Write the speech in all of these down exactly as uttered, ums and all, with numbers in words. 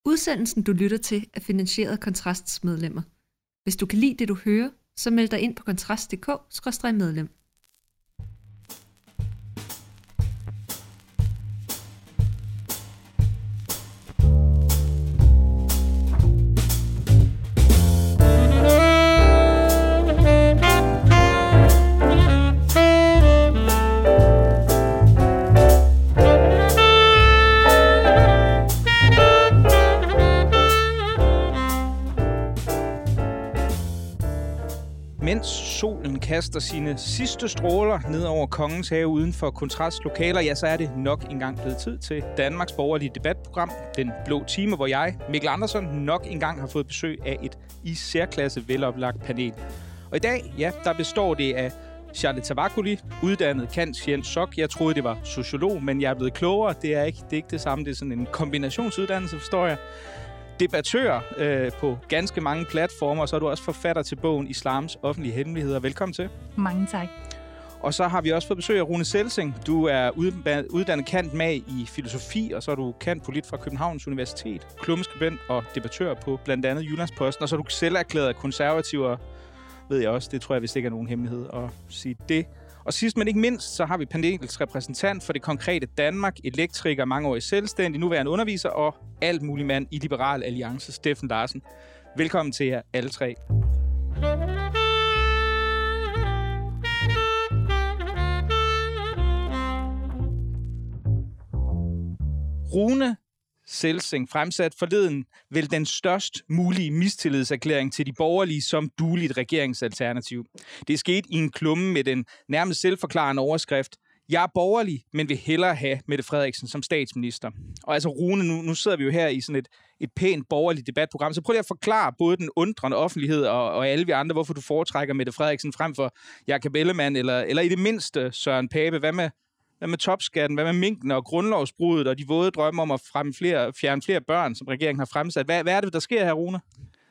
Udsendelsen, du lytter til, er finansieret af Kontrasts medlemmer. Hvis du kan lide det, du hører, så meld dig ind på kontrast punktum d k skråstreg medlem. Mens solen kaster sine sidste stråler ned over Kongens Have uden for kontrastlokaler, ja, så er det nok engang blevet tid til Danmarks borgerlige debatprogram, Den Blå Time, hvor jeg, Mikkel Andersen, nok engang har fået besøg af et i særklasse veloplagt panel. Og i dag, ja, der består det af Charlotte Tavakoli, uddannet Kants Jens Sok. Jeg troede, det var sociolog, men jeg er blevet klogere. Det er ikke det, er ikke det samme. Det er sådan en kombinationsuddannelse, forstår jeg. Debattør øh, på ganske mange platformer, og så er du også forfatter til bogen Islams offentlige hemmeligheder. Velkommen til. Mange tak. Og så har vi også fået besøg af Rune Selsing. Du er uddannet cand.mag i filosofi, og så er du cand.polit fra Københavns Universitet, klummeskribent og debattør på blandt andet Jyllandsposten, og så er du selv erklæret konservativer, ved jeg også. Det tror jeg vist ikke er nogen hemmelighed at sige det. Og sidst men ikke mindst, så har vi panelets repræsentant for det konkrete Danmark, elektriker, mangeårig selvstændig, nuværende underviser og alt mulig mand i Liberal Alliance, Steffen Larsen. Velkommen til jer alle tre. Rune Selsing fremsat forleden vel den størst mulige mistillidserklæring til de borgerlige som dueligt regeringsalternativ. Det skete i en klumme med den nærmest selvforklarende overskrift: Jeg er borgerlig, men vil hellere have Mette Frederiksen som statsminister. Og altså Rune, nu, nu sidder vi jo her i sådan et, et pænt borgerligt debatprogram, så prøv lige at forklare både den undrende offentlighed og, og alle vi andre, hvorfor du foretrækker Mette Frederiksen frem for Jakob Ellemann, eller, eller i det mindste Søren Pape. Hvad med Hvad med topskatten? Hvad med minken og grundlovsbruddet og de våde drømme om at fremme flere, fjerne flere børn, som regeringen har fremsat? Hvad, hvad er det, der sker her, Rune?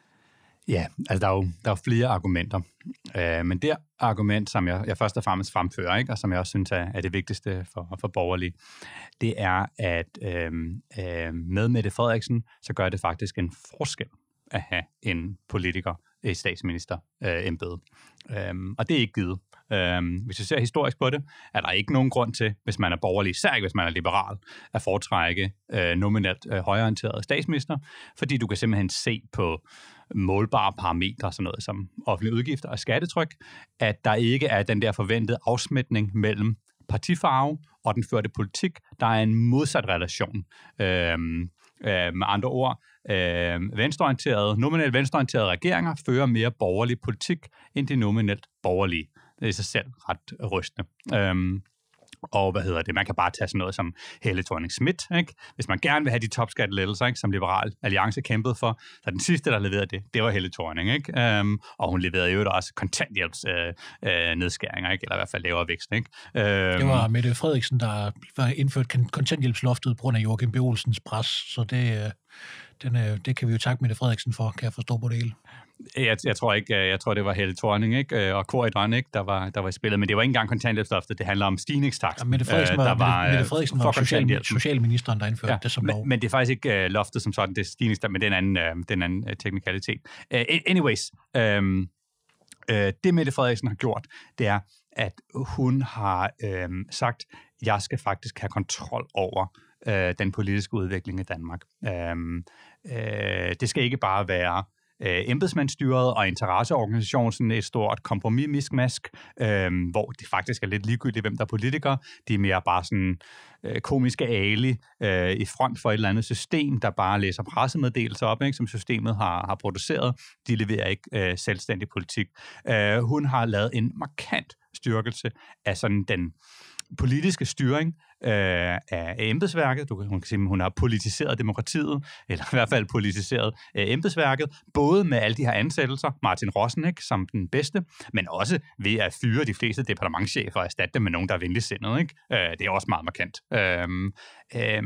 Ja, altså der er jo, der er jo flere argumenter. Uh, men det argument, som jeg, jeg først og fremmest fremfører, ikke, og som jeg også synes er, er det vigtigste for, for borgerlige, det er, at uh, uh, med Mette Frederiksen, så gør det faktisk en forskel at have en politiker i statsministerembedet. Uh, um, og det er ikke givet. Øhm, hvis vi ser historisk på det, er der ikke nogen grund til, hvis man er borgerlig, især ikke hvis man er liberal, at foretrække øh, nominelt øh, højreorienteret statsminister, fordi du kan simpelthen se på målbare parametre, sådan noget som offentlige udgifter og skattetryk, at der ikke er den der forventede afsmitning mellem partifarve og den førte politik. Der er en modsat relation. Øhm, øh, med andre ord, øh, venstreorienterede, nominelt venstreorienterede regeringer fører mere borgerlig politik end de nominelt borgerlige. Det er i sig selv ret rystende. Øhm, og hvad hedder det? Man kan bare tage sådan noget som Helle Thorning-Schmidt, ikke? Hvis man gerne vil have de topskattelettelser, ikke, som Liberal Alliance kæmpede for, så den sidste, der leverede det, det var Helle Thorning, ikke? Øhm, og hun leverede jo også kontanthjælpsnedskæringer, øh, øh, ikke? Eller i hvert fald lavere vækst, ikke? Øhm, det var Mette Frederiksen, der var indført kontanthjælpsloftet på grund af Joachim B. Olsens pres, så det, den, det kan vi jo takke Mette Frederiksen for, kan jeg forstå på det hele. Jeg, jeg tror ikke, jeg tror det var Helle Thorning, ikke, og Corydon, ikke, der var der var i spillet, men det var ikke engang kontanthjælpsloftet, det handler om stigningstakten. Ja, Mette Frederiksen var, der var, Mette Frederiksen var social, socialministeren, der indførte ja, det som lov. Men, men det er faktisk ikke uh, loftet som sådan, det er stigningstakten, men det er en anden, uh, den anden uh, teknikalitet. Uh, anyways, um, uh, det Mette Frederiksen har gjort, det er, at hun har um, sagt, jeg skal faktisk have kontrol over uh, den politiske udvikling i Danmark. Um, uh, det skal ikke bare være embedsmandsstyret og interesseorganisationen, sådan et stort kompromis-miskmask, øh, hvor det faktisk er lidt ligegyldigt, hvem der er politikere. De er mere bare sådan øh, komiske ali øh, i front for et eller andet system, der bare læser pressemeddelelser op, ikke, som systemet har, har produceret. De leverer ikke øh, selvstændig politik. Øh, hun har lavet en markant styrkelse af sådan den politiske styring øh, af embedsværket. Du kan, hun kan sige, at hun har politiseret demokratiet, eller i hvert fald politiseret øh, embedsværket, både med alle de her ansættelser, Martin Rossenek som den bedste, men også ved at fyre de fleste departementschefer og erstatte dem med nogen, der er venligsindet, ikke? Øh, det er også meget markant. Øh, øh,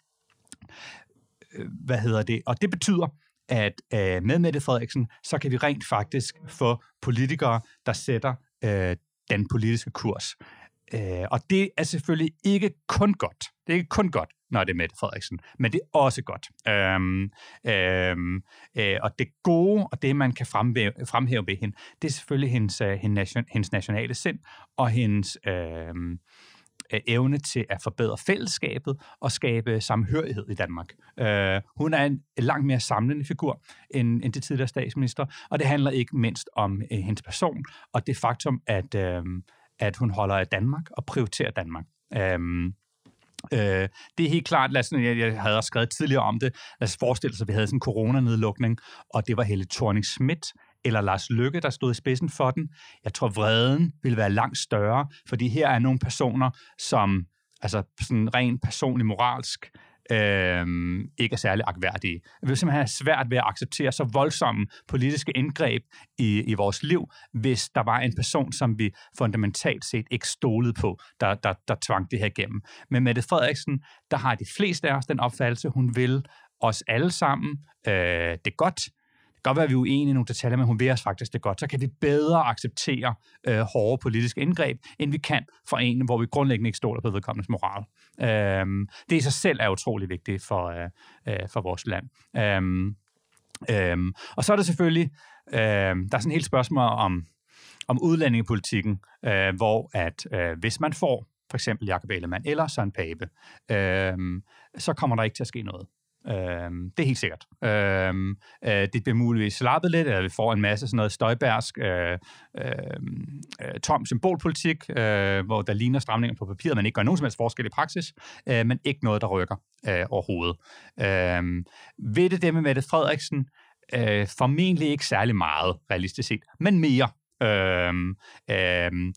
hvad hedder det? Og det betyder, at øh, med Mette Frederiksen, så kan vi rent faktisk få politikere, der sætter øh, den politiske kurs. Øh, og det er selvfølgelig ikke kun godt. Det er ikke kun godt, når det er Mette Frederiksen, men det er også godt. Øhm, øhm, øh, og det gode, og det man kan fremhæve, fremhæve ved hende, det er selvfølgelig hendes, øh, hendes nationale sind, og hendes øh, evne til at forbedre fællesskabet og skabe samhørighed i Danmark. Øh, hun er en langt mere samlende figur end, end det tidligere statsminister, og det handler ikke mindst om øh, hendes person, og det faktum, at, øh, at hun holder af Danmark og prioriterer Danmark. Øh, Øh, det er helt klart, lad os, jeg, jeg havde også skrevet tidligere om det, lad os forestille os, at vi havde sådan en coronanedlukning, og det var Helle Thorning-Schmidt eller Lars Løkke, der stod i spidsen for den. Jeg tror, vreden ville være langt større, fordi her er nogle personer, som altså sådan rent personligt moralsk Øhm, ikke er særlig agtværdige. Vi vil simpelthen have svært ved at acceptere så voldsomme politiske indgreb i, i vores liv, hvis der var en person, som vi fundamentalt set ikke stolede på, der, der, der tvang det her igennem. Men Mette Frederiksen, der har de fleste af os den opfattelse, hun vil os alle sammen øh, det er godt. Det kan godt være, at vi er uenige i nogle detaljer, men hun vil os faktisk det godt. Så kan vi bedre acceptere øh, hårde politiske indgreb, end vi kan for en, hvor vi grundlæggende ikke stoler på vedkommendes moral. Øhm, det i sig selv er utrolig vigtigt for, øh, øh, for vores land. Øhm, øhm, og så er der selvfølgelig, øh, der er sådan et helt spørgsmål om, om udlændingepolitikken, øh, hvor at øh, hvis man får for eksempel Jakob Ellemann eller Søren Pape, øh, så kommer der ikke til at ske noget. Øhm, det er helt sikkert. Øhm, øh, det bliver muligvis slappet lidt, eller vi får en masse sådan noget støjbærsk, øh, øh, øh, tom symbolpolitik, øh, hvor der ligner stramninger på papiret, men ikke gør nogen som helst forskel i praksis, øh, men ikke noget, der rykker øh, overhovedet. Øh, ved det det med Mette Frederiksen, øh, formentlig ikke særlig meget, realistisk set, men mere. Øhm, øhm,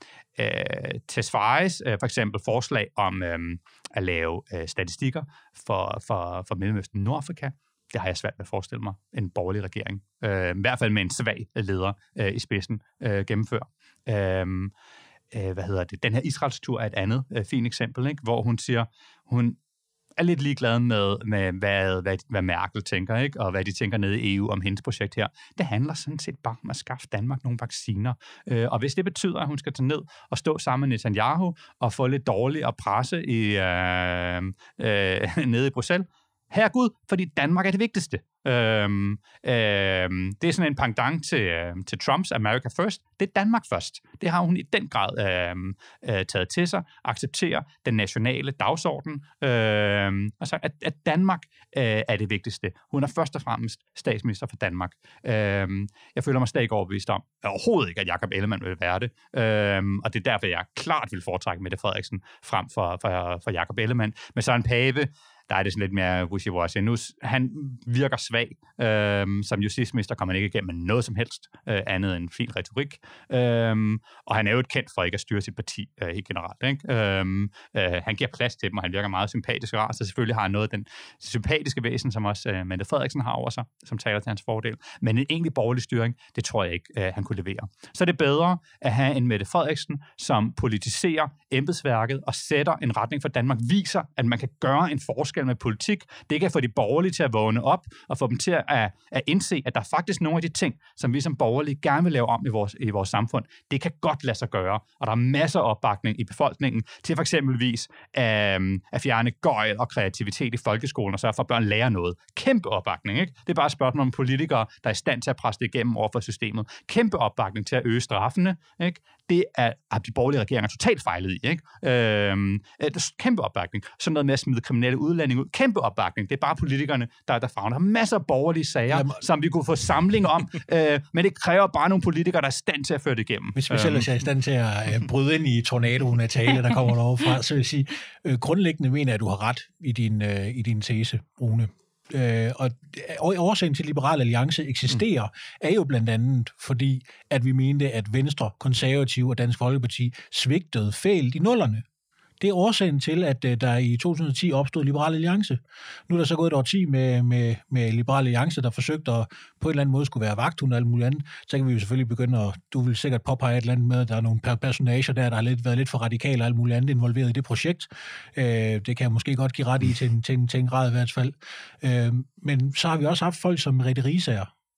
øh, Tesfayes øh, for eksempel forslag om øhm, at lave øh, statistikker for, for, for Mellemøsten og Nordafrika, det har jeg svært ved at forestille mig en borgerlig regering, øh, i hvert fald med en svag leder øh, i spidsen øh, gennemfører. Øhm, øh, hvad hedder det? Den her Israels-tur er et andet øh, fint eksempel, ikke? Hvor hun siger, hun er lidt ligeglad med, med hvad, hvad, hvad Merkel tænker, ikke? Og hvad de tænker nede i E U om hendes projekt her. Det handler sådan set bare om at skaffe Danmark nogle vacciner. Øh, og hvis det betyder, at hun skal tage ned og stå sammen med Netanyahu og få lidt dårligere presse i, øh, øh, nede i Bruxelles, herregud, fordi Danmark er det vigtigste. Øhm, øhm, det er sådan en pendant til, øh, til Trumps America First. Det er Danmark først. Det har hun i den grad øh, øh, taget til sig, accepterer den nationale dagsorden, øh, altså at, at Danmark øh, er det vigtigste. Hun er først og fremmest statsminister for Danmark. Øh, jeg føler mig stadig ikke overbevist om, overhovedet ikke, at Jakob Ellemann vil være det. Øh, og det er derfor, jeg klart vil foretrække Mette Frederiksen frem for, for, for Jakob Ellemann. Men Søren Pape, der er det sådan lidt mere wishy-washy. Nu, han virker svag. Øhm, som justitsminister kommer han ikke igennem med noget som helst øh, andet end fin retorik. Øhm, og han er jo et kendt for ikke at styre sit parti øh, helt generelt. Ikke? Øhm, øh, han giver plads til dem, og han virker meget sympatisk og rar, så selvfølgelig har han noget af den sympatiske væsen, som også øh, Mette Frederiksen har over sig, som taler til hans fordel. Men en egentlig borgerlig styring, det tror jeg ikke, øh, han kunne levere. Så er det bedre at have en Mette Frederiksen, som politiserer embedsværket og sætter en retning for Danmark, viser, at man kan gøre en forskel med politik. Det kan få de borgerlige til at vågne op og få dem til at, at indse, at der er faktisk nogle af de ting, som vi som borgerlige gerne vil lave om i vores, i vores samfund. Det kan godt lade sig gøre, og der er masser af opbakning i befolkningen til for eksempelvis øh, at fjerne gøjl og kreativitet i folkeskolen og sørge for, at børn lærer noget. Kæmpe opbakning, ikke? Det er bare et spørgsmål om politikere, der er i stand til at presse det igennem over for systemet. Kæmpe opbakning til at øge straffene, ikke? Det er, at de borgerlige regeringer totalt fejlet i, ikke? Øhm, det er kæmpe opbakning. Sådan noget med at smide kriminelle udlændinge ud. Kæmpe opbakning. Det er bare politikerne, der, der favner. Der er masser af borgerlige sager, Jamen, som vi kunne få samling om, øh, men det kræver bare nogle politikere, der er i stand til at føre det igennem. Hvis vi selv er i stand til at øh, bryde ind i tornadoen af tale, der kommer derovre fra, så vil jeg sige, øh, grundlæggende mener jeg, at du har ret i din, øh, i din tese, Rune. Øh, og årsagen til, at Liberal Alliance eksisterer, mm. er jo blandt andet fordi, at vi mente, at Venstre, Konservative og Dansk Folkeparti svigtede fælt i nullerne. Det er årsagen til, at uh, der i to tusind og ti opstod Liberal Alliance. Nu er der så gået et årti med, med, med Liberal Alliance, der forsøgte at på en eller anden måde skulle være vagthund og alt muligt andet. Så kan vi jo selvfølgelig begynde at, du vil sikkert påpege et eller andet med, at der er nogle personager der, der har lidt, været lidt for radikale og alt muligt andet involveret i det projekt. Uh, det kan jeg måske godt give ret i til en, til en, til en grad i hvert fald. Uh, men så har vi også haft folk som Merete Riisager,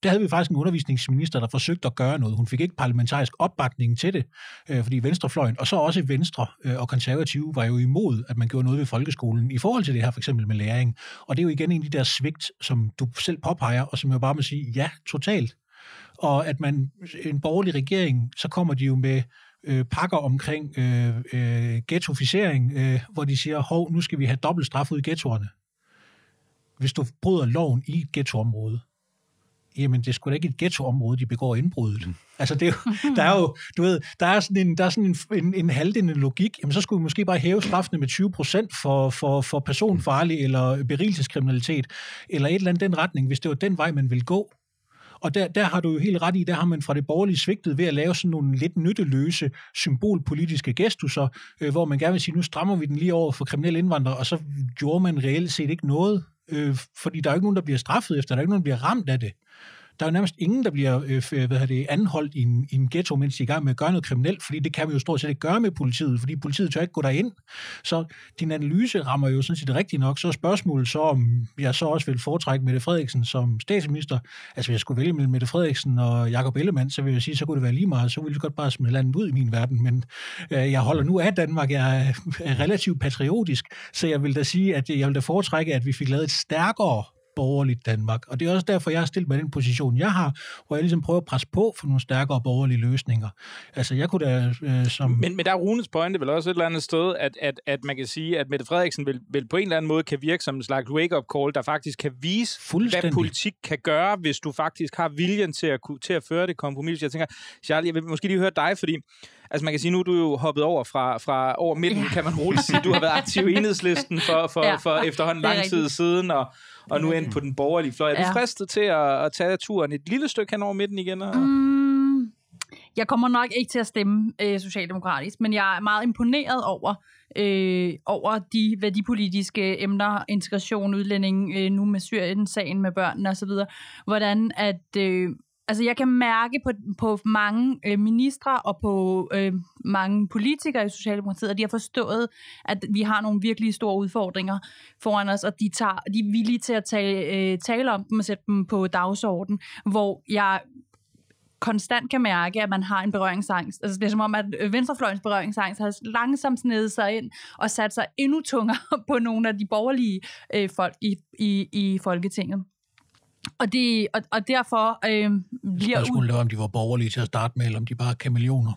Der havde vi faktisk en undervisningsminister, der forsøgte at gøre noget. Hun fik ikke parlamentarisk opbakning til det, øh, fordi venstrefløjen, og så også Venstre øh, og konservative var jo imod, at man gjorde noget ved folkeskolen i forhold til det her, for eksempel med læring. Og det er jo igen en af de der svigt, som du selv påpeger, og som jeg bare må sige, ja, totalt. Og at man, en borgerlig regering, så kommer de jo med øh, pakker omkring øh, øh, ghettoficering, øh, hvor de siger, hov, nu skal vi have dobbelt straf ud i ghettoerne. Hvis du bryder loven i et ghettoområde, jamen det er sgu da ikke et ghettoområde, de begår indbruddet. Mm. Altså det er jo, der er jo, du ved, der er sådan en, der er sådan en, en, en halvdende logik, jamen så skulle vi måske bare hæve straffene med tyve procent for, for, for personfarlig eller berigelseskriminalitet, eller et eller andet den retning, hvis det var den vej, man ville gå. Og der, der har du jo helt ret i, der har man fra det borgerlige svigtet ved at lave sådan nogle lidt nytteløse symbolpolitiske gestusser, øh, hvor man gerne vil sige, nu strammer vi den lige over for kriminelle indvandrere, og så gjorde man reelt set ikke noget, øh, fordi der er jo ikke nogen, der bliver straffet efter, der er ikke nogen, der bliver ramt af det. Der er jo nærmest ingen, der bliver øh, hvad det, anholdt i en, i en ghetto, mens de er i gang med at gøre noget kriminelt, fordi det kan vi jo stort set ikke gøre med politiet, fordi politiet tør ikke gå derind. Så din analyse rammer jo sådan set rigtigt nok. Så er spørgsmålet så, om jeg så også vil foretrække Mette Frederiksen som statsminister. Altså, hvis jeg skulle vælge mellem Mette Frederiksen og Jakob Ellemann, så vil jeg sige, så kunne det være lige meget. Så ville jeg godt bare smide landet ud i min verden. Men øh, jeg holder nu af Danmark. Jeg er, er relativt patriotisk, så jeg vil da sige, at jeg vil da foretrække, at vi fik lavet et stærkere borgerligt Danmark. Og det er også derfor, jeg har stillet mig i den position, jeg har, hvor jeg ligesom prøver at presse på for nogle stærkere borgerlige løsninger. Altså, jeg kunne da øh, som... Men, men der er Runes pointe vel også et eller andet sted, at, at, at man kan sige, at Mette Frederiksen vil, vil på en eller anden måde kan virke som en slags wake-up call, der faktisk kan vise, hvad politik kan gøre, hvis du faktisk har viljen til at, til at føre det kompromis. Jeg tænker, Charlie, jeg vil måske lige høre dig, fordi altså man kan sige, nu er du jo hoppet over fra, fra over midten, ja. Kan man roligt sige. Du har været aktiv i Enhedslisten for, for, ja. for efterhånden lang tid siden, og, og nu end på den borgerlige fløj. Er du ja. fristet til at, at tage turen et lille stykke hen over midten igen? Og... Mm, jeg kommer nok ikke til at stemme øh, socialdemokratisk, men jeg er meget imponeret over, øh, over de værdipolitiske emner, integration, udlænding, øh, nu med Syrien-sagen med børnene osv., hvordan at... Øh, Altså, jeg kan mærke på, på mange øh, ministre og på øh, mange politikere i Socialdemokratiet, at de har forstået, at vi har nogle virkelig store udfordringer foran os, og de, tager, de er villige til at tale, øh, tale om dem og sætte dem på dagsordenen, hvor jeg konstant kan mærke, at man har en berøringsangst. Altså, det er som om, at venstrefløjens berøringsangst har langsomt snedet sig ind og sat sig endnu tungere på nogle af de borgerlige øh, folk i, i, i Folketinget. Og, det, og, og derfor øh, bliver... Spørgsmålet er, om de var borgerlige til at starte med, eller om de bare er kameleoner.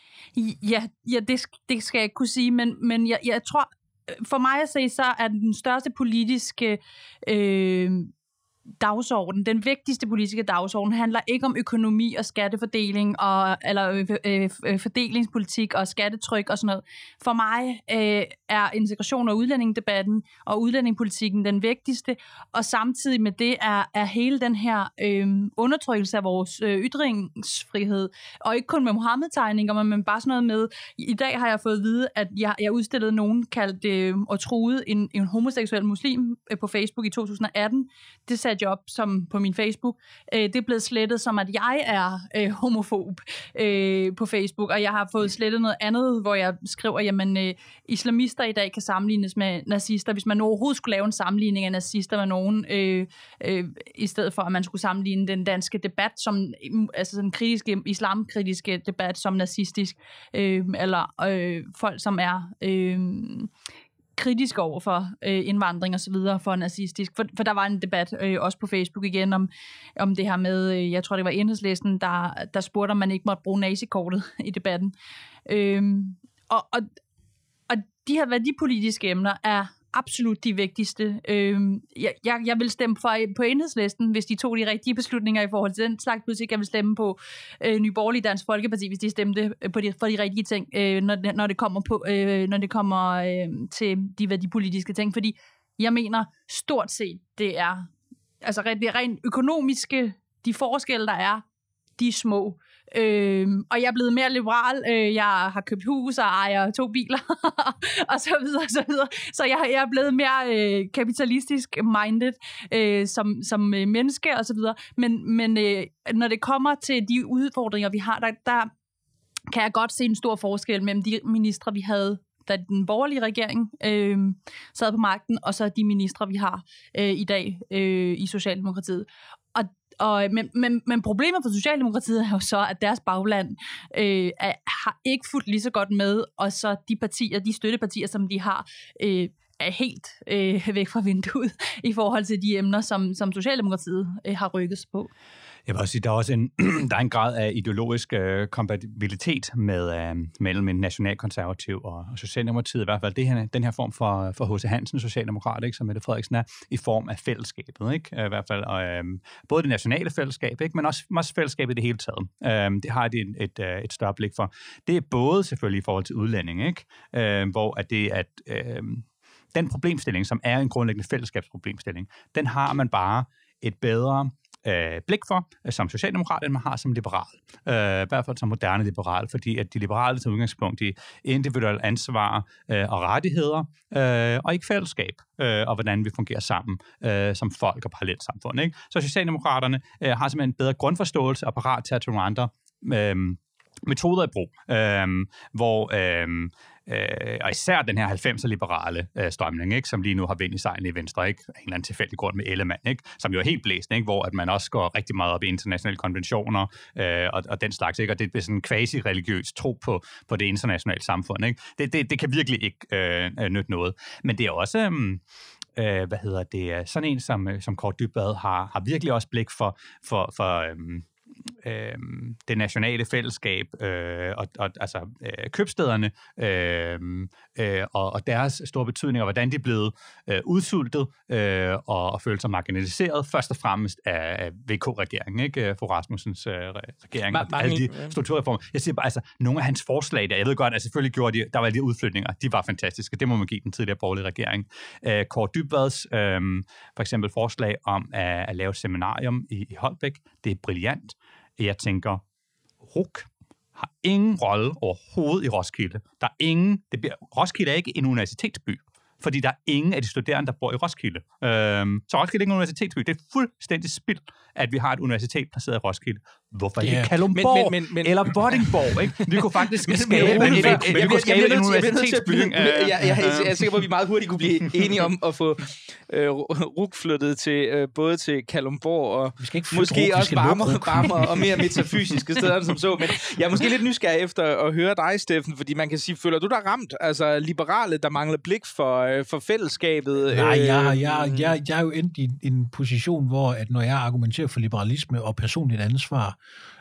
Ja, ja det, det skal jeg ikke kunne sige, men, men jeg, jeg tror, for mig at se, så er den største politiske øh, dagsorden, den vigtigste politiske dagsorden, handler ikke om økonomi og skattefordeling, og, eller øh, øh, fordelingspolitik og skattetryk og sådan noget. For mig øh, er integration og udlændingedebatten og udlændingepolitikken den vigtigste, og samtidig med det er, er hele den her øh, undertrykkelse af vores øh, ytringsfrihed, og ikke kun med Mohammed-tegninger, men bare sådan noget med, i dag har jeg fået at vide, at jeg, jeg udstillede nogen kaldt øh, og truede en, en homoseksuel muslim øh, på Facebook i to tusind og atten. Det satte jeg op som på min Facebook. Øh, det er blevet slettet som, at jeg er øh, homofob øh, på Facebook, og jeg har fået slettet noget andet, hvor jeg skriver, jamen øh, islamister i dag kan sammenlignes med nazister, hvis man overhovedet skulle lave en sammenligning af nazister med nogen, øh, øh, i stedet for at man skulle sammenligne den danske debat som, altså den kritiske, islamkritiske debat som nazistisk, øh, eller øh, folk, som er øh, kritisk over for øh, indvandring og så videre, for nazistisk. For, for der var en debat øh, også på Facebook igen om, om det her med, øh, jeg tror det var Enhedslisten, der, der spurgte, om man ikke måtte bruge nazikortet i debatten. Øh, og, og, og de her værdipolitiske emner er absolut de vigtigste. Øh, jeg, jeg, jeg vil stemme for, på Enhedslisten, hvis de tog de rigtige beslutninger i forhold til den slags politik. Jeg vil stemme på øh, Nye Borgerlige Dansk Folkeparti, hvis de stemte på de, for de rigtige ting, øh, når, når det kommer, på, øh, når det kommer øh, til de værdipolitiske ting. Fordi jeg mener stort set, det er altså det er rent økonomiske, de forskelle, der er, de er små. Øhm, og jeg er blevet mere liberal. Øh, jeg har købt hus og ejer to biler og så videre og så videre. Så jeg, jeg er blevet mere øh, kapitalistisk minded øh, som, som øh, menneske og så videre. Men, men øh, når det kommer til de udfordringer, vi har, der, der kan jeg godt se en stor forskel mellem de ministre, vi havde, da den borgerlige regering øh, sad på magten, og så de ministre, vi har øh, i dag øh, i Socialdemokratiet. Og og, men, men, men problemet for Socialdemokratiet er jo så, at deres bagland øh, er, har ikke fulgt lige så godt med, og så de partier, de støttepartier, som de har, øh, er helt øh, væk fra vinduet i forhold til de emner, som, som Socialdemokratiet øh, har rykket sig på. Jeg vil også sige, der er også en, der er en grad af ideologisk øh, kompatibilitet med, øh, mellem en nationalkonservativ og, og Socialdemokratiet, i hvert fald det her, den her form for, for H C Hansen, socialdemokrat, ikke, som Mette Frederiksen er, i form af fællesskabet, ikke? I hvert fald øh, både det nationale fællesskab, ikke? Men også, også fællesskabet i det hele taget. Øh, det har de et, et, et større blik for. Det er både selvfølgelig i forhold til udlænding, ikke? Øh, hvor at det at øh, den problemstilling, som er en grundlæggende fællesskabsproblemstilling, den har man bare et bedre øh, blik for øh, som socialdemokrat, end man har som liberal. Øh, I hvert fald som moderne liberal, fordi at de liberale tager udgangspunkt i individuelle ansvar øh, og rettigheder, øh, og ikke fællesskab, øh, og hvordan vi fungerer sammen øh, som folk og parallelsamfund. Ikke? Så socialdemokraterne øh, har simpelthen en bedre grundforståelse og parat til at tage nogle andre øh, metoder i brug, øh, hvor øh, Øh, og især den her halvfemser-liberale øh, strømning, ikke, som lige nu har vind i sejlen i Venstre, ikke? En eller anden tilfældig grund med Ellemann, ikke? Som jo er helt blæst, ikke? Hvor at man også går rigtig meget op i internationale konventioner øh, og, og den slags, ikke? Og det er sådan en quasi-religiøs tro på, på det internationale samfund. Ikke? Det, det, det kan virkelig ikke øh, nytte noget. Men det er også... Øh, hvad hedder det? Sådan en som, som Kaare Dybvad har, har virkelig også blik for... for, for øh, Øh, det nationale fællesskab øh, og, og altså øh, købstæderne øh, øh, og, og deres store betydning, og hvordan de er blevet øh, udsultet øh, og, og følt sig marginaliseret, først og fremmest af, af V K-regeringen, ikke? Fru Rasmussens øh, regering, Ma- og alle de strukturreformer. Jeg siger bare, altså, nogle af hans forslag der, jeg ved godt, at selvfølgelig gjorde de, der var de udflytninger, de var fantastiske, det må man give den tidligere borgerlige regering. Øh, Kaare Dybvads øh, for eksempel forslag om at, at lave et seminarium i, i Holbæk, det er brilliant. Jeg tænker, R U C har ingen rolle overhovedet i Roskilde. Der er ingen, det bliver, Roskilde er ikke en universitetsby, fordi der er ingen af de studerende, der bor i Roskilde. Øhm, så Roskilde er ikke en universitetsby. Det er fuldstændig spild, at vi har et universitet placeret i Roskilde. Hvorfor ikke yeah. Kalundborg men, men, men, eller Vordingborg? Ikke? Vi kunne faktisk skabe en, en universitetsby. Jeg er sikker på, at vi meget hurtigt kunne blive enige om at få øh, R U C flyttet til, øh, både til Kalundborg og måske også varmere, varmere og mere metafysiske steder end som så. Men jeg er måske lidt nysgerrig efter at høre dig, Steffen, fordi man kan sige, føler du dig ramt? Altså liberale, der mangler blik for, øh, for fællesskabet? Nej, jeg, jeg, jeg, jeg, jeg er jo endt i en position, hvor at når jeg argumenterer for liberalisme og personligt ansvar,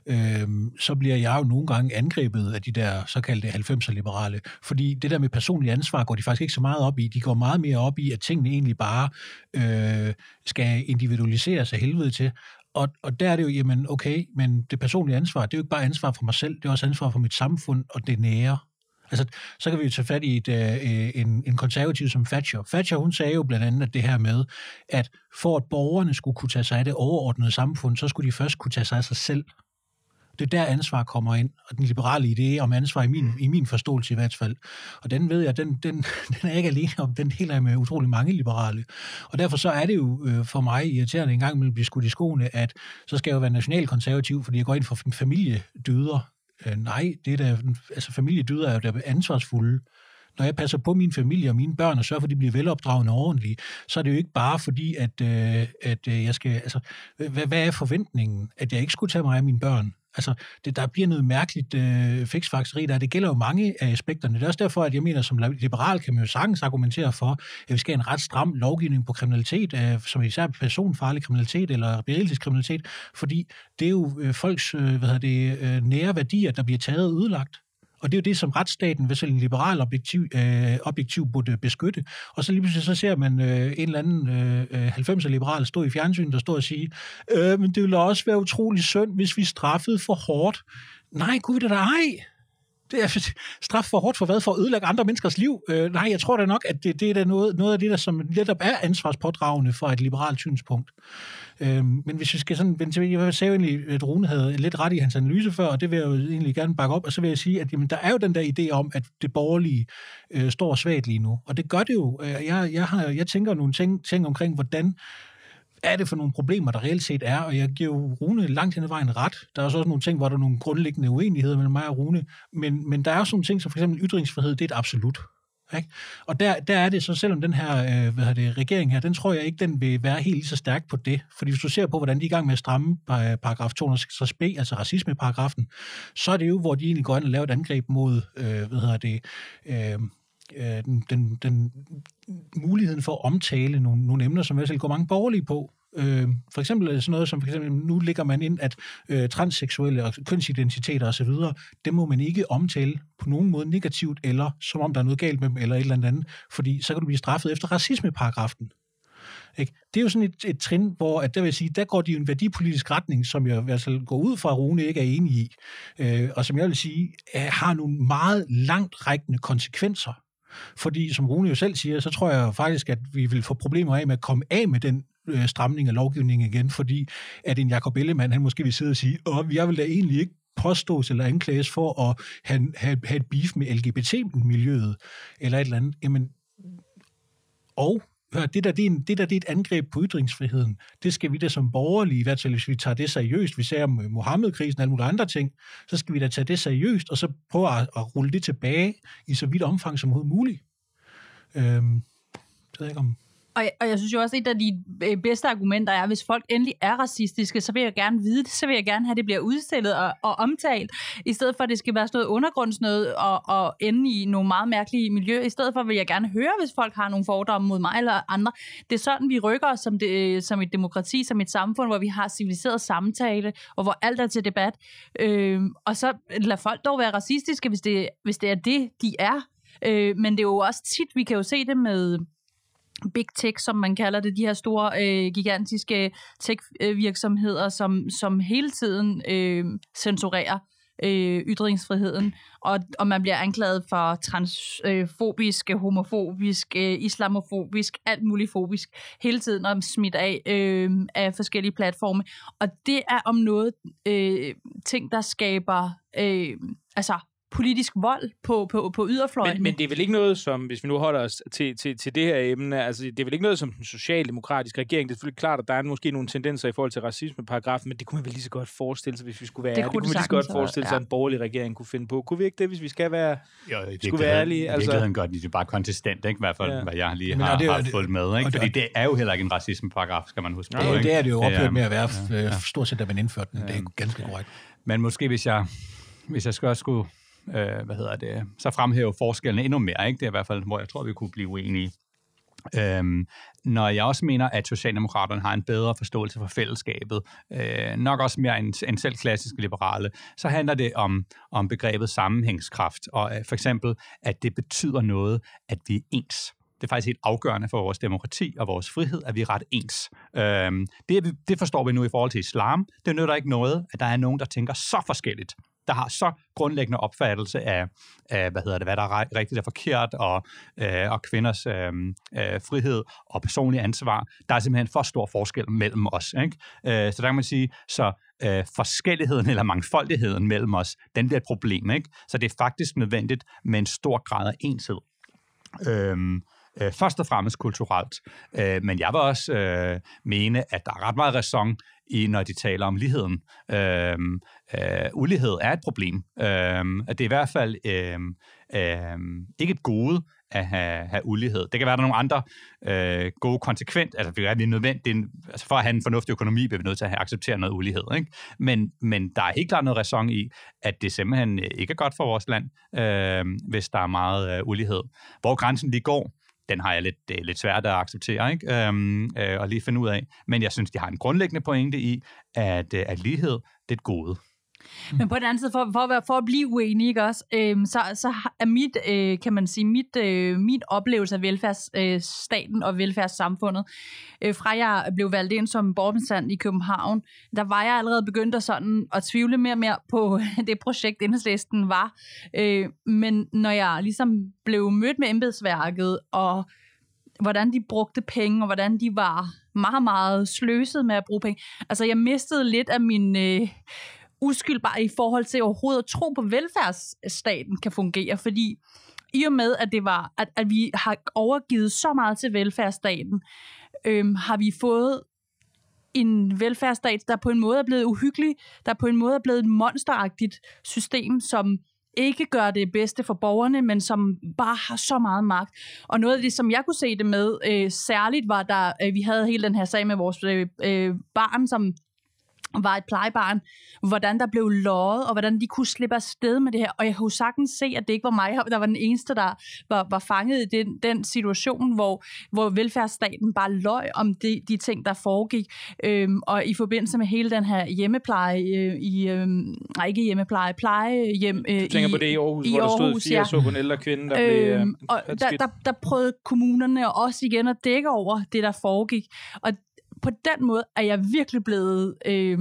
Øhm, så bliver jeg jo nogle gange angrebet af de der såkaldte halvfemser-liberale. Fordi det der med personligt ansvar går de faktisk ikke så meget op i. De går meget mere op i, at tingene egentlig bare øh, skal individualiseres af helvede til. Og, og der er det jo, jamen okay, men det personlige ansvar, det er jo ikke bare ansvar for mig selv, det er også ansvar for mit samfund og det nære. Altså, så kan vi jo tage fat i et, øh, en, en konservativ som Thatcher. Thatcher, hun sagde jo blandt andet at det her med, at for at borgerne skulle kunne tage sig af det overordnede samfund, så skulle de først kunne tage sig af sig selv. Det er der ansvar kommer ind, og den liberale idé om ansvar i min, i min forståelse i hvert fald. Og den ved jeg, den, den, den er jeg ikke alene om, den deler jeg med utrolig mange liberale. Og derfor så er det jo øh, for mig irriterende en gang imellem blive skudt i skoene, at så skal jeg jo være nationalkonservativ, fordi jeg går ind for familiedyder. Øh, nej, det er da, altså familiedyder er jo da ansvarsfulde. Når jeg passer på min familie og mine børn og sørger for, at de bliver velopdragende og ordentlige, så er det jo ikke bare fordi, at, øh, at øh, jeg skal... Altså, hvad, hvad er forventningen? At jeg ikke skulle tage mig af mine børn? Altså, det, der bliver noget mærkeligt øh, fiksfakseri der. Det gælder jo mange af aspekterne. Det er også derfor, at jeg mener, som liberal kan man jo sagtens argumentere for, at vi skal have en ret stram lovgivning på kriminalitet, øh, som især personfarlig kriminalitet eller berigelseskriminalitet, fordi det er jo øh, folks øh, hvad hedder det, øh, nære værdier, der bliver taget og udlagt. Og det er jo det, som retsstaten, hvis en liberal objektiv, øh, objektiv burde beskytte. Og så lige pludselig så ser man øh, en eller anden øh, halvfemser-liberal stå i fjernsynet og stå og sige, øh, men det ville også være utrolig synd, hvis vi straffede for hårdt. Nej, kunne vi det da ej? Det er straf for hårdt for hvad? For at ødelægge andre menneskers liv? Øh, nej, jeg tror da nok, at det, det er da noget, noget af det, der som netop er ansvarspådragende fra et liberalt synspunkt. Øh, men hvis vi skal sådan vende tilbage, jeg sagde jo egentlig, at Rune havde lidt ret i hans analyse før, og det vil jeg jo egentlig gerne bakke op, og så vil jeg sige, at jamen, der er jo den der idé om, at det borgerlige øh, står svagt lige nu. Og det gør det jo. Jeg, jeg, har, jeg tænker nogle ting, ting omkring, hvordan er det for nogle problemer, der reelt set er, og jeg giver jo Rune langt hen ad vejen ret. Der er også nogle ting, hvor der er nogle grundlæggende uenigheder mellem mig og Rune, men, men der er også nogle ting, som for eksempel ytringsfrihed, det er et absolut. Ikke? Og der, der er det så, selvom den her øh, hvad det, regering her, den tror jeg ikke, den vil være helt lige så stærk på det. Fordi hvis du ser på, hvordan de er i gang med at stramme paragraf to hundrede og seksogtres b, altså racismeparagrafen, så er det jo, hvor de egentlig går ind og laver et angreb mod, øh, hvad hedder det, øh, øh, den, den, den muligheden for at omtale nogle, nogle emner, som jeg selv går mange borgerlige på. Øh, for eksempel sådan noget som, for eksempel, nu ligger man ind, at øh, transseksuelle og kønsidentiteter osv., det må man ikke omtale på nogen måde negativt, eller som om der er noget galt med dem, eller et eller andet, fordi så kan du blive straffet efter racismeparagrafen. Ikke? Det er jo sådan et, et trin, hvor, at der vil sige, der går de en værdipolitisk retning, som jeg i hvert fald går ud fra, at Rune ikke er enig i, øh, og som jeg vil sige, har nogle meget langt rækkende konsekvenser. Fordi, som Rune jo selv siger, så tror jeg faktisk, at vi vil få problemer af med at komme af med den øh, stramning af lovgivningen igen, fordi at en Jacob Ellemann, han måske vil sidde og sige, åh, jeg vil da egentlig ikke påstås eller anklages for at have, have, have et beef med L G B T-miljøet, eller et eller andet. Jamen, og hør, det der, det er, en, det der det er et angreb på ytringsfriheden. Det skal vi da som borgerlige, i hvert fald hvis vi tager det seriøst, vi ser om Mohammed-krisen og alle mulige andre ting, så skal vi da tage det seriøst, og så prøve at, at rulle det tilbage i så vidt omfang som overhovedet muligt. Øhm, det ved jeg ikke om... Og jeg, og jeg synes jo også, at et af de bedste argumenter er, at hvis folk endelig er racistiske, så vil jeg gerne vide det, så vil jeg gerne have, at det bliver udstillet og, og omtalt, i stedet for, at det skal være sådan noget undergrundsnød og, og ende i nogle meget mærkelige miljøer. I stedet for vil jeg gerne høre, hvis folk har nogle fordomme mod mig eller andre. Det er sådan, vi rykker os som, det, som et demokrati, som et samfund, hvor vi har civiliseret samtale, og hvor alt er til debat. Øh, og så lad folk dog være racistiske, hvis det, hvis det er det, de er. Øh, men det er jo også tit, vi kan jo se det med big tech, som man kalder det, de her store, øh, gigantiske tech-virksomheder, som, som hele tiden øh, censurerer øh, ytringsfriheden, og, og man bliver anklaget for transfobisk, øh, homofobisk, øh, islamofobisk, alt muligt fobisk, hele tiden og smidt af øh, af forskellige platforme. Og det er om noget øh, ting, der skaber øh, altså politisk vold på, på, på yderfløjen. Men, men det er vel ikke noget, som, hvis vi nu holder os til, til, til det her emne, altså det er vel ikke noget, som den socialdemokratiske regering, det er selvfølgelig klart, at der er måske nogle tendenser i forhold til racismeparagrafen, men det kunne man vel lige så godt forestille sig, hvis vi skulle være det ærlige. Det kunne man lige så godt forestille sig, ja. At en borgerlig regering kunne finde på. Kunne vi ikke det, hvis vi skal være, jo, det skulle være ærlige? Altså... Det er godt, det er bare konsistent, ikke? I hvert fald, ja. Hvad jeg lige har, det, har det, fulgt med. Ikke? Fordi det er jo heller ikke en racismeparagraf, skal man huske. Ja, det, det er det jo ophørt med at være ja, ja. Stort set, da man indførte den. Ja. Det er ganske korrekt. Men måske, hvis jeg, hvis jeg skal skulle Øh, hvad hedder det, så fremhæve forskellene endnu mere, ikke? Det er i hvert fald, hvor jeg tror, vi kunne blive uenige. Øhm, når jeg også mener, at Socialdemokraterne har en bedre forståelse for fællesskabet, øh, nok også mere end, end selv klassiske liberale, så handler det om, om begrebet sammenhængskraft, og øh, for eksempel, at det betyder noget, at vi er ens. Det er faktisk helt afgørende for vores demokrati og vores frihed, at vi er ret ens. Øhm, det, det forstår vi nu i forhold til islam. Det nytter ikke noget, at der er nogen, der tænker så forskelligt, der har så grundlæggende opfattelse af, af hvad hedder det, hvad der er rigtigt og forkert, og, øh, og kvinders øh, øh, frihed og personlig ansvar. Der er simpelthen for stor forskel mellem os. Ikke? Øh, så der kan man sige, så øh, forskelligheden eller mangfoldigheden mellem os, den bliver et problem. Ikke? Så det er faktisk nødvendigt med en stor grad af enshed. Øh, øh, først og fremmest kulturelt. Øh, men jeg vil også øh, mene, at der er ret meget ræson i, når de taler om ligheden. Øhm, øh, ulighed er et problem. Øhm, det er i hvert fald øhm, øhm, ikke et gode at have, have ulighed. Det kan være, der er nogle andre øh, gode konsekvenser. Altså, det er nødvendigt. Altså, for at have en fornuftig økonomi, bliver vi nødt til at have accepteret noget ulighed. Ikke? Men, men der er helt klart noget ræson i, at det simpelthen ikke er godt for vores land, øh, hvis der er meget øh, ulighed. Hvor grænsen lige går, den har jeg lidt, det er lidt svært at acceptere, ikke? Øhm, øh, og lige finde ud af. Men jeg synes, de har en grundlæggende pointe i, at, at lighed, det er et gode. Men på den anden side, for, for, for at blive uenig, ikke også, øhm, så, så er mit, øh, kan man sige, mit, øh, min oplevelse af velfærdsstaten øh, og velfærdssamfundet, øh, fra jeg blev valgt ind som borgmester i København, der var jeg allerede begyndt at, sådan, at tvivle mere og mere på det projekt, Enhedslisten var. Øh, men når jeg ligesom blev mødt med embedsværket, og hvordan de brugte penge, og hvordan de var meget, meget sløset med at bruge penge, altså jeg mistede lidt af min... Øh, uskyld bare i forhold til overhovedet at tro på, at velfærdsstaten kan fungere, fordi i og med, at det var, at, at vi har overgivet så meget til velfærdsstaten, øhm, har vi fået en velfærdsstat, der på en måde er blevet uhyggelig, der på en måde er blevet et monsteragtigt system, som ikke gør det bedste for borgerne, men som bare har så meget magt. Og noget af det, som jeg kunne se det med, øh, særligt var der, øh, vi havde hele den her sag med vores øh, øh, barn, som var et plejebarn, hvordan der blev løjet, og hvordan de kunne slippe afsted med det her. Og jeg kunne sagtens se, at det ikke var mig, der var den eneste, der var, var fanget i den, den situation, hvor, hvor velfærdsstaten bare løj om de, de ting, der foregik. Øhm, og i forbindelse med hele den her hjemmepleje, øh, i, øh, nej ikke hjemmepleje, plejehjem øh, du tænker i, på det i Aarhus, i hvor der stod Aarhus, fire ja. så på en ældre kvinde, der øhm, blev... Øh, og der, der, der prøvede kommunerne også igen at dække over det, der foregik. Og på den måde er jeg virkelig blevet... Øh,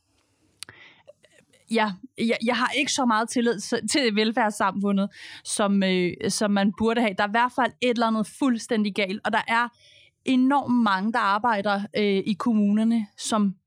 ja, jeg, jeg har ikke så meget tillid til velfærdssamfundet, som, øh, som man burde have. Der er i hvert fald et eller andet fuldstændig galt, og der er enormt mange, der arbejder øh, i kommunerne, som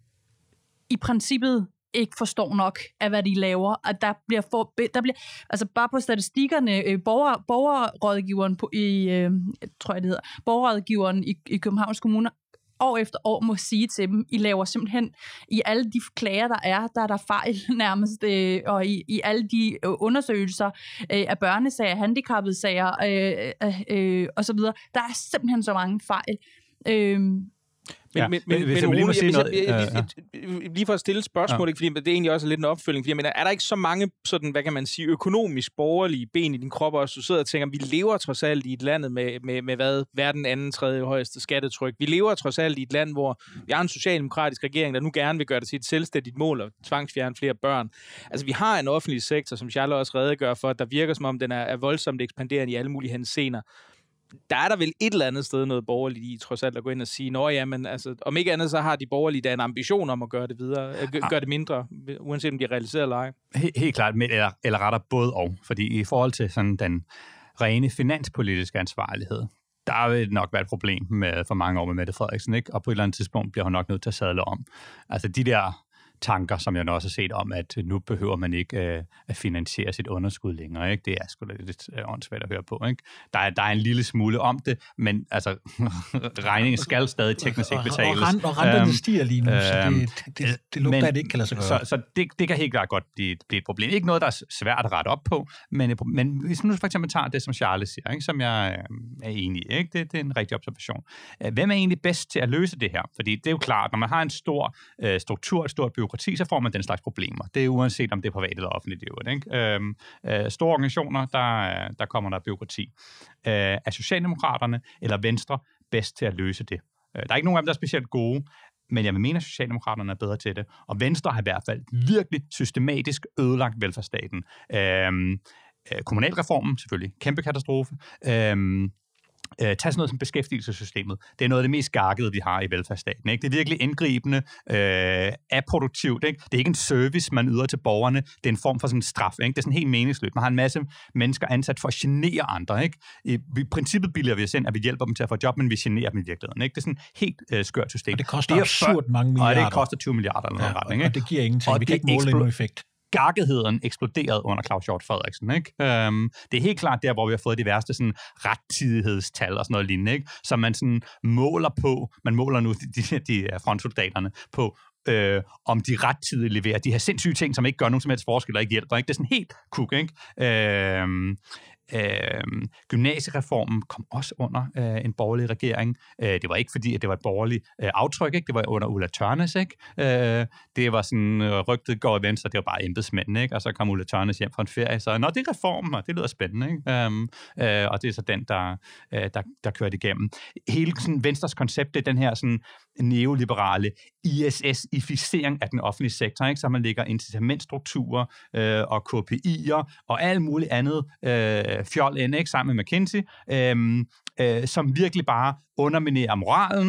i princippet ikke forstår nok af, hvad de laver. At der bliver, for, der bliver altså bare på statistikkerne, øh, borger, borgerrådgiveren på, i, øh, tror jeg det hedder, borgerrådgiveren i, i Københavns Kommune, år efter år må sige til dem, I laver simpelthen, i alle de klager, der er, der er der fejl nærmest, øh, og i, i alle de øh, undersøgelser øh, af børnesager, handicappede sager, øh, øh, øh, og så videre, der er simpelthen så mange fejl. Øh, Men, ja, men, men, hvis men jeg lige må Rune, sige jeg, noget, jeg, øh, jeg, jeg, lige for at stille et spørgsmål, ja. ikke, fordi det er egentlig også lidt en opfølging, fordi jeg mener, er der ikke så mange sådan, hvad kan man sige, økonomisk borgerlige ben i din krop også? Du sidder og tænker, vi lever trods alt i et land med, med, med hvad, verden anden, tredje højeste skattetryk. Vi lever trods alt i et land, hvor vi har en socialdemokratisk regering, der nu gerne vil gøre det til et selvstændigt mål og tvangsfjerne flere børn. Altså, vi har en offentlig sektor, som Charlotte også redegør for, der virker som om, den er, er voldsomt ekspanderende i alle mulige henseender. Der er der vel et eller andet sted noget borgerligt i, trods alt at gå ind og sige, nå ja, men altså, om ikke andet, så har de borgerlige da en ambition om at gøre det videre, gøre det mindre, uanset om de er realiseret eller ej. Helt, helt klart, men eller, eller retter både og, fordi i forhold til sådan den rene finanspolitiske ansvarlighed, der vil nok være et problem med for mange år med Mette Frederiksen, ikke? Og på et eller andet tidspunkt bliver hun nok nødt til at sadle om. Altså de der tanker, som jeg også har set om, at nu behøver man ikke øh, at finansiere sit underskud længere. Ikke? Det er sgu da lidt øh, åndssvagt at høre på. Ikke? Der, er, der er en lille smule om det, men altså, regningen skal stadig teknisk ikke betales. Og, og, og renterne øhm, stiger lige nu, øh, så det, det, det, det lugter, men, at det ikke kan lade sig gøre. Så, så det, det kan helt klart godt blive, blive et problem. Ikke noget, der er svært at rette op på, men, men hvis nu for eksempel tager det, som Charles siger, ikke? Som jeg øh, er enig i, ikke? Det, det er en rigtig observation. Hvem er egentlig bedst til at løse det her? Fordi det er jo klart, når man har en stor øh, struktur, et stort bureaukrati, så får man den slags problemer. Det er uanset om det er privat eller offentligt. Ikke? Øhm, øh, store organisationer, der, der kommer der bureaukrati. Øh, er Socialdemokraterne eller Venstre bedst til at løse det? Øh, der er ikke nogen af dem, der er specielt gode, men jeg vil mene, at Socialdemokraterne er bedre til det. Og Venstre har i hvert fald virkelig systematisk ødelagt velfærdsstaten. Øhm, øh, kommunalreformen, selvfølgelig, kæmpe katastrofe. Øhm, Øh, tag sådan noget som beskæftigelsessystemet. Det er noget af det mest gakkede, vi har i velfærdsstaten. Ikke? Det er virkelig indgribende, øh, aproduktivt. Ikke? Det er ikke en service, man yder til borgerne. Det er en form for sådan en straf. Ikke? Det er sådan helt meningsløst. Man har en masse mennesker ansat for at genere andre. Ikke? I, I princippet billiger vi os ind, at vi hjælper dem til at få job, men vi generer dem i virkeligheden. Ikke? Det er sådan et helt øh, skørt system. Og det koster det absurd mange milliarder. Og det koster tyve milliarder eller noget ja, retning. Og det giver ingenting. Og vi kan ikke måle nogen effekt. Gakketheden eksploderede under Claus Hjort Frederiksen. Ikke? Øhm, det er helt klart der, hvor vi har fået de værste sådan, rettidighedstal og sådan noget lignende, ikke? Som man sådan, måler på, man måler nu de, de, de frontsoldaterne på, øh, om de rettidigt leverer de her sindssyge ting, som ikke gør nogen som helst forskel og ikke hjælper. Ikke? Det er sådan helt kuk, ikke? Øhm, Øh, gymnasiereformen kom også under øh, en borgerlig regering. Øh, det var ikke fordi, at det var et borgerligt øh, aftryk, ikke? Det var under Ulla Tørnæs, ikke? Øh, det var sådan, øh, rygtet går i venstre, det var bare embedsmænd, ikke? Og så kom Ulla Tørnæs hjem fra en ferie, så nå, det er reformen, og det lyder spændende, ikke? Øhm, øh, og det er så den, der, øh, der, der kørte igennem. Hele sådan, Venstres koncept, det er den her sådan neoliberale I S S-ificering af den offentlige sektor, ikke? Så man lægger incitamentstrukturer øh, og K P I'er og alt muligt andet øh, fjol ind, ikke? Sammen med McKinsey, øh, øh, som virkelig bare underminerer moralen,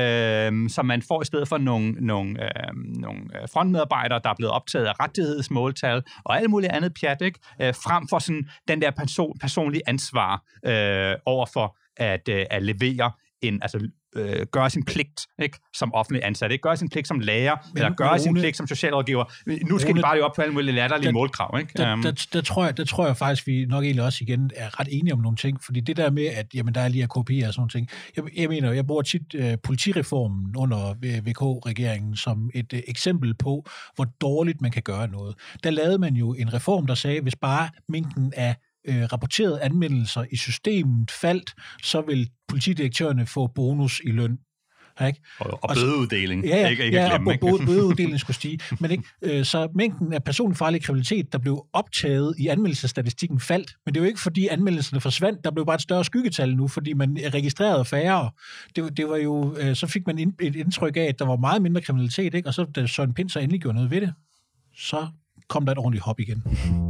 øh, som man får i stedet for nogle, nogle, øh, nogle frontmedarbejdere, der er blevet optaget af rettighedsmåltal og alt muligt andet pjat, ikke? Øh, frem for sådan den der person, personlige ansvar øh, over for at, øh, at levere en, altså øh, gøre sin pligt, ikke, som offentlig ansat, ikke gøre sin pligt som lærer, men, eller gøre Rune, sin pligt som socialrådgiver. Nu skal Rune, de bare jo op på alle mulige latterlige målkrav, ikke? Der, der, der, tror jeg, der tror jeg faktisk, vi nok egentlig også igen er ret enige om nogle ting, fordi det der med, at jamen, der er lige at kopiere og sådan nogle ting. Jeg, jeg mener, jeg bruger tit uh, politireformen under V K-regeringen som et uh, eksempel på, hvor dårligt man kan gøre noget. Der lavede man jo en reform, der sagde, hvis bare mængden af uh, rapporterede anmeldelser i systemet faldt, så vil politidirektørerne få bonus i løn. Ikke? Og, og bødeuddeling. Ja, ja, ikke, ikke ja glemme, og bødeuddelingen skulle stige. Men ikke, øh, så mængden af personlig farlig kriminalitet, der blev optaget i anmeldelsesstatistikken, faldt. Men det er jo ikke, fordi anmeldelserne forsvandt. Der blev bare et større skyggetal nu, fordi man registrerede færre. Det, det var jo, øh, så fik man ind, et indtryk af, at der var meget mindre kriminalitet, ikke? Og så da Søren Pind så endelig gjorde noget ved det, så kom der et ordentligt hop igen.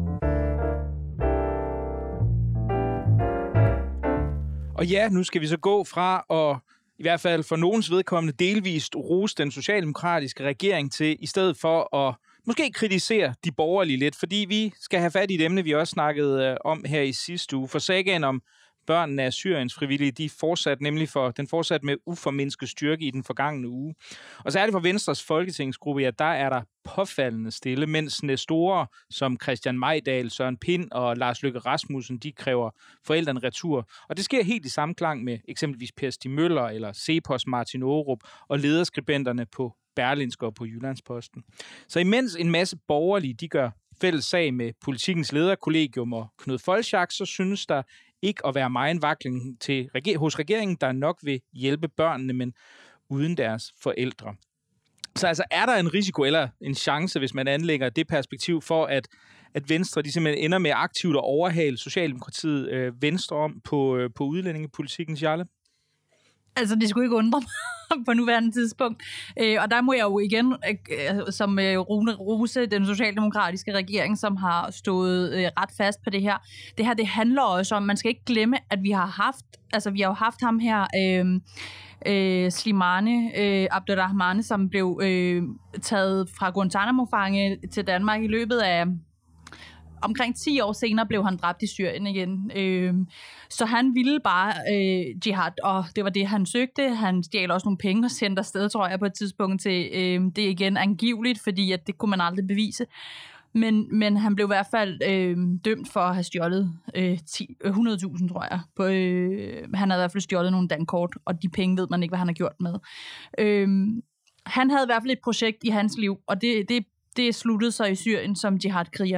Og ja, nu skal vi så gå fra at i hvert fald for nogens vedkommende delvist rose den socialdemokratiske regering til, i stedet for at måske kritisere de borgerlige lidt, fordi vi skal have fat i et emne, vi også snakkede om her i sidste uge. For sagaen om børnene af Syriens frivillige, de fortsat nemlig for, den fortsat med uformindsket styrke i den forgangne uge. Og så er det for Venstres folketingsgruppe, at der er der påfaldende stille, mens næstorer som Christian Mejdal, Søren Pind og Lars Løkke Rasmussen, de kræver forældrene retur. Og det sker helt i samklang med eksempelvis Per Stig Møller eller Cepos Martin Aarup og lederskribenterne på Berlingske og på Jyllandsposten. Så imens en masse borgerlige, de gør fælles sag med Politikens lederkollegium og Knud Folchak, så synes der ikke at være meget vakling til, hos regeringen, der nok vil hjælpe børnene, men uden deres forældre. Så altså er der en risiko eller en chance, hvis man anlægger det perspektiv for, at, at Venstre de simpelthen ender med aktivt at overhale Socialdemokratiet øh, Venstre om på, øh, på udlændingepolitikken, Charlotte? Altså, det skulle ikke undre mig på nuværende tidspunkt. Øh, og der må jeg jo igen, øh, som øh, Rune rose den socialdemokratiske regering, som har stået øh, ret fast på det her. Det her, det handler også om, man skal ikke glemme, at vi har haft, altså vi har jo haft ham her, øh, øh, Slimane øh, Abdurrahmane, som blev øh, taget fra Guantanamo-fange til Danmark i løbet af omkring ti år senere blev han dræbt i Syrien igen. Øh, så han ville bare øh, jihad, og det var det, han søgte. Han stjal også nogle penge og sendte afsted, tror jeg, på et tidspunkt til øh, det igen angiveligt, fordi at det kunne man aldrig bevise. Men, men han blev i hvert fald øh, dømt for at have stjålet øh, hundrede tusind, tror jeg. På, øh, han havde i hvert fald stjålet nogle dankort, og de penge ved man ikke, hvad han har gjort med. Øh, han havde i hvert fald et projekt i hans liv, og det, det, det sluttede sig i Syrien som jihadkriger.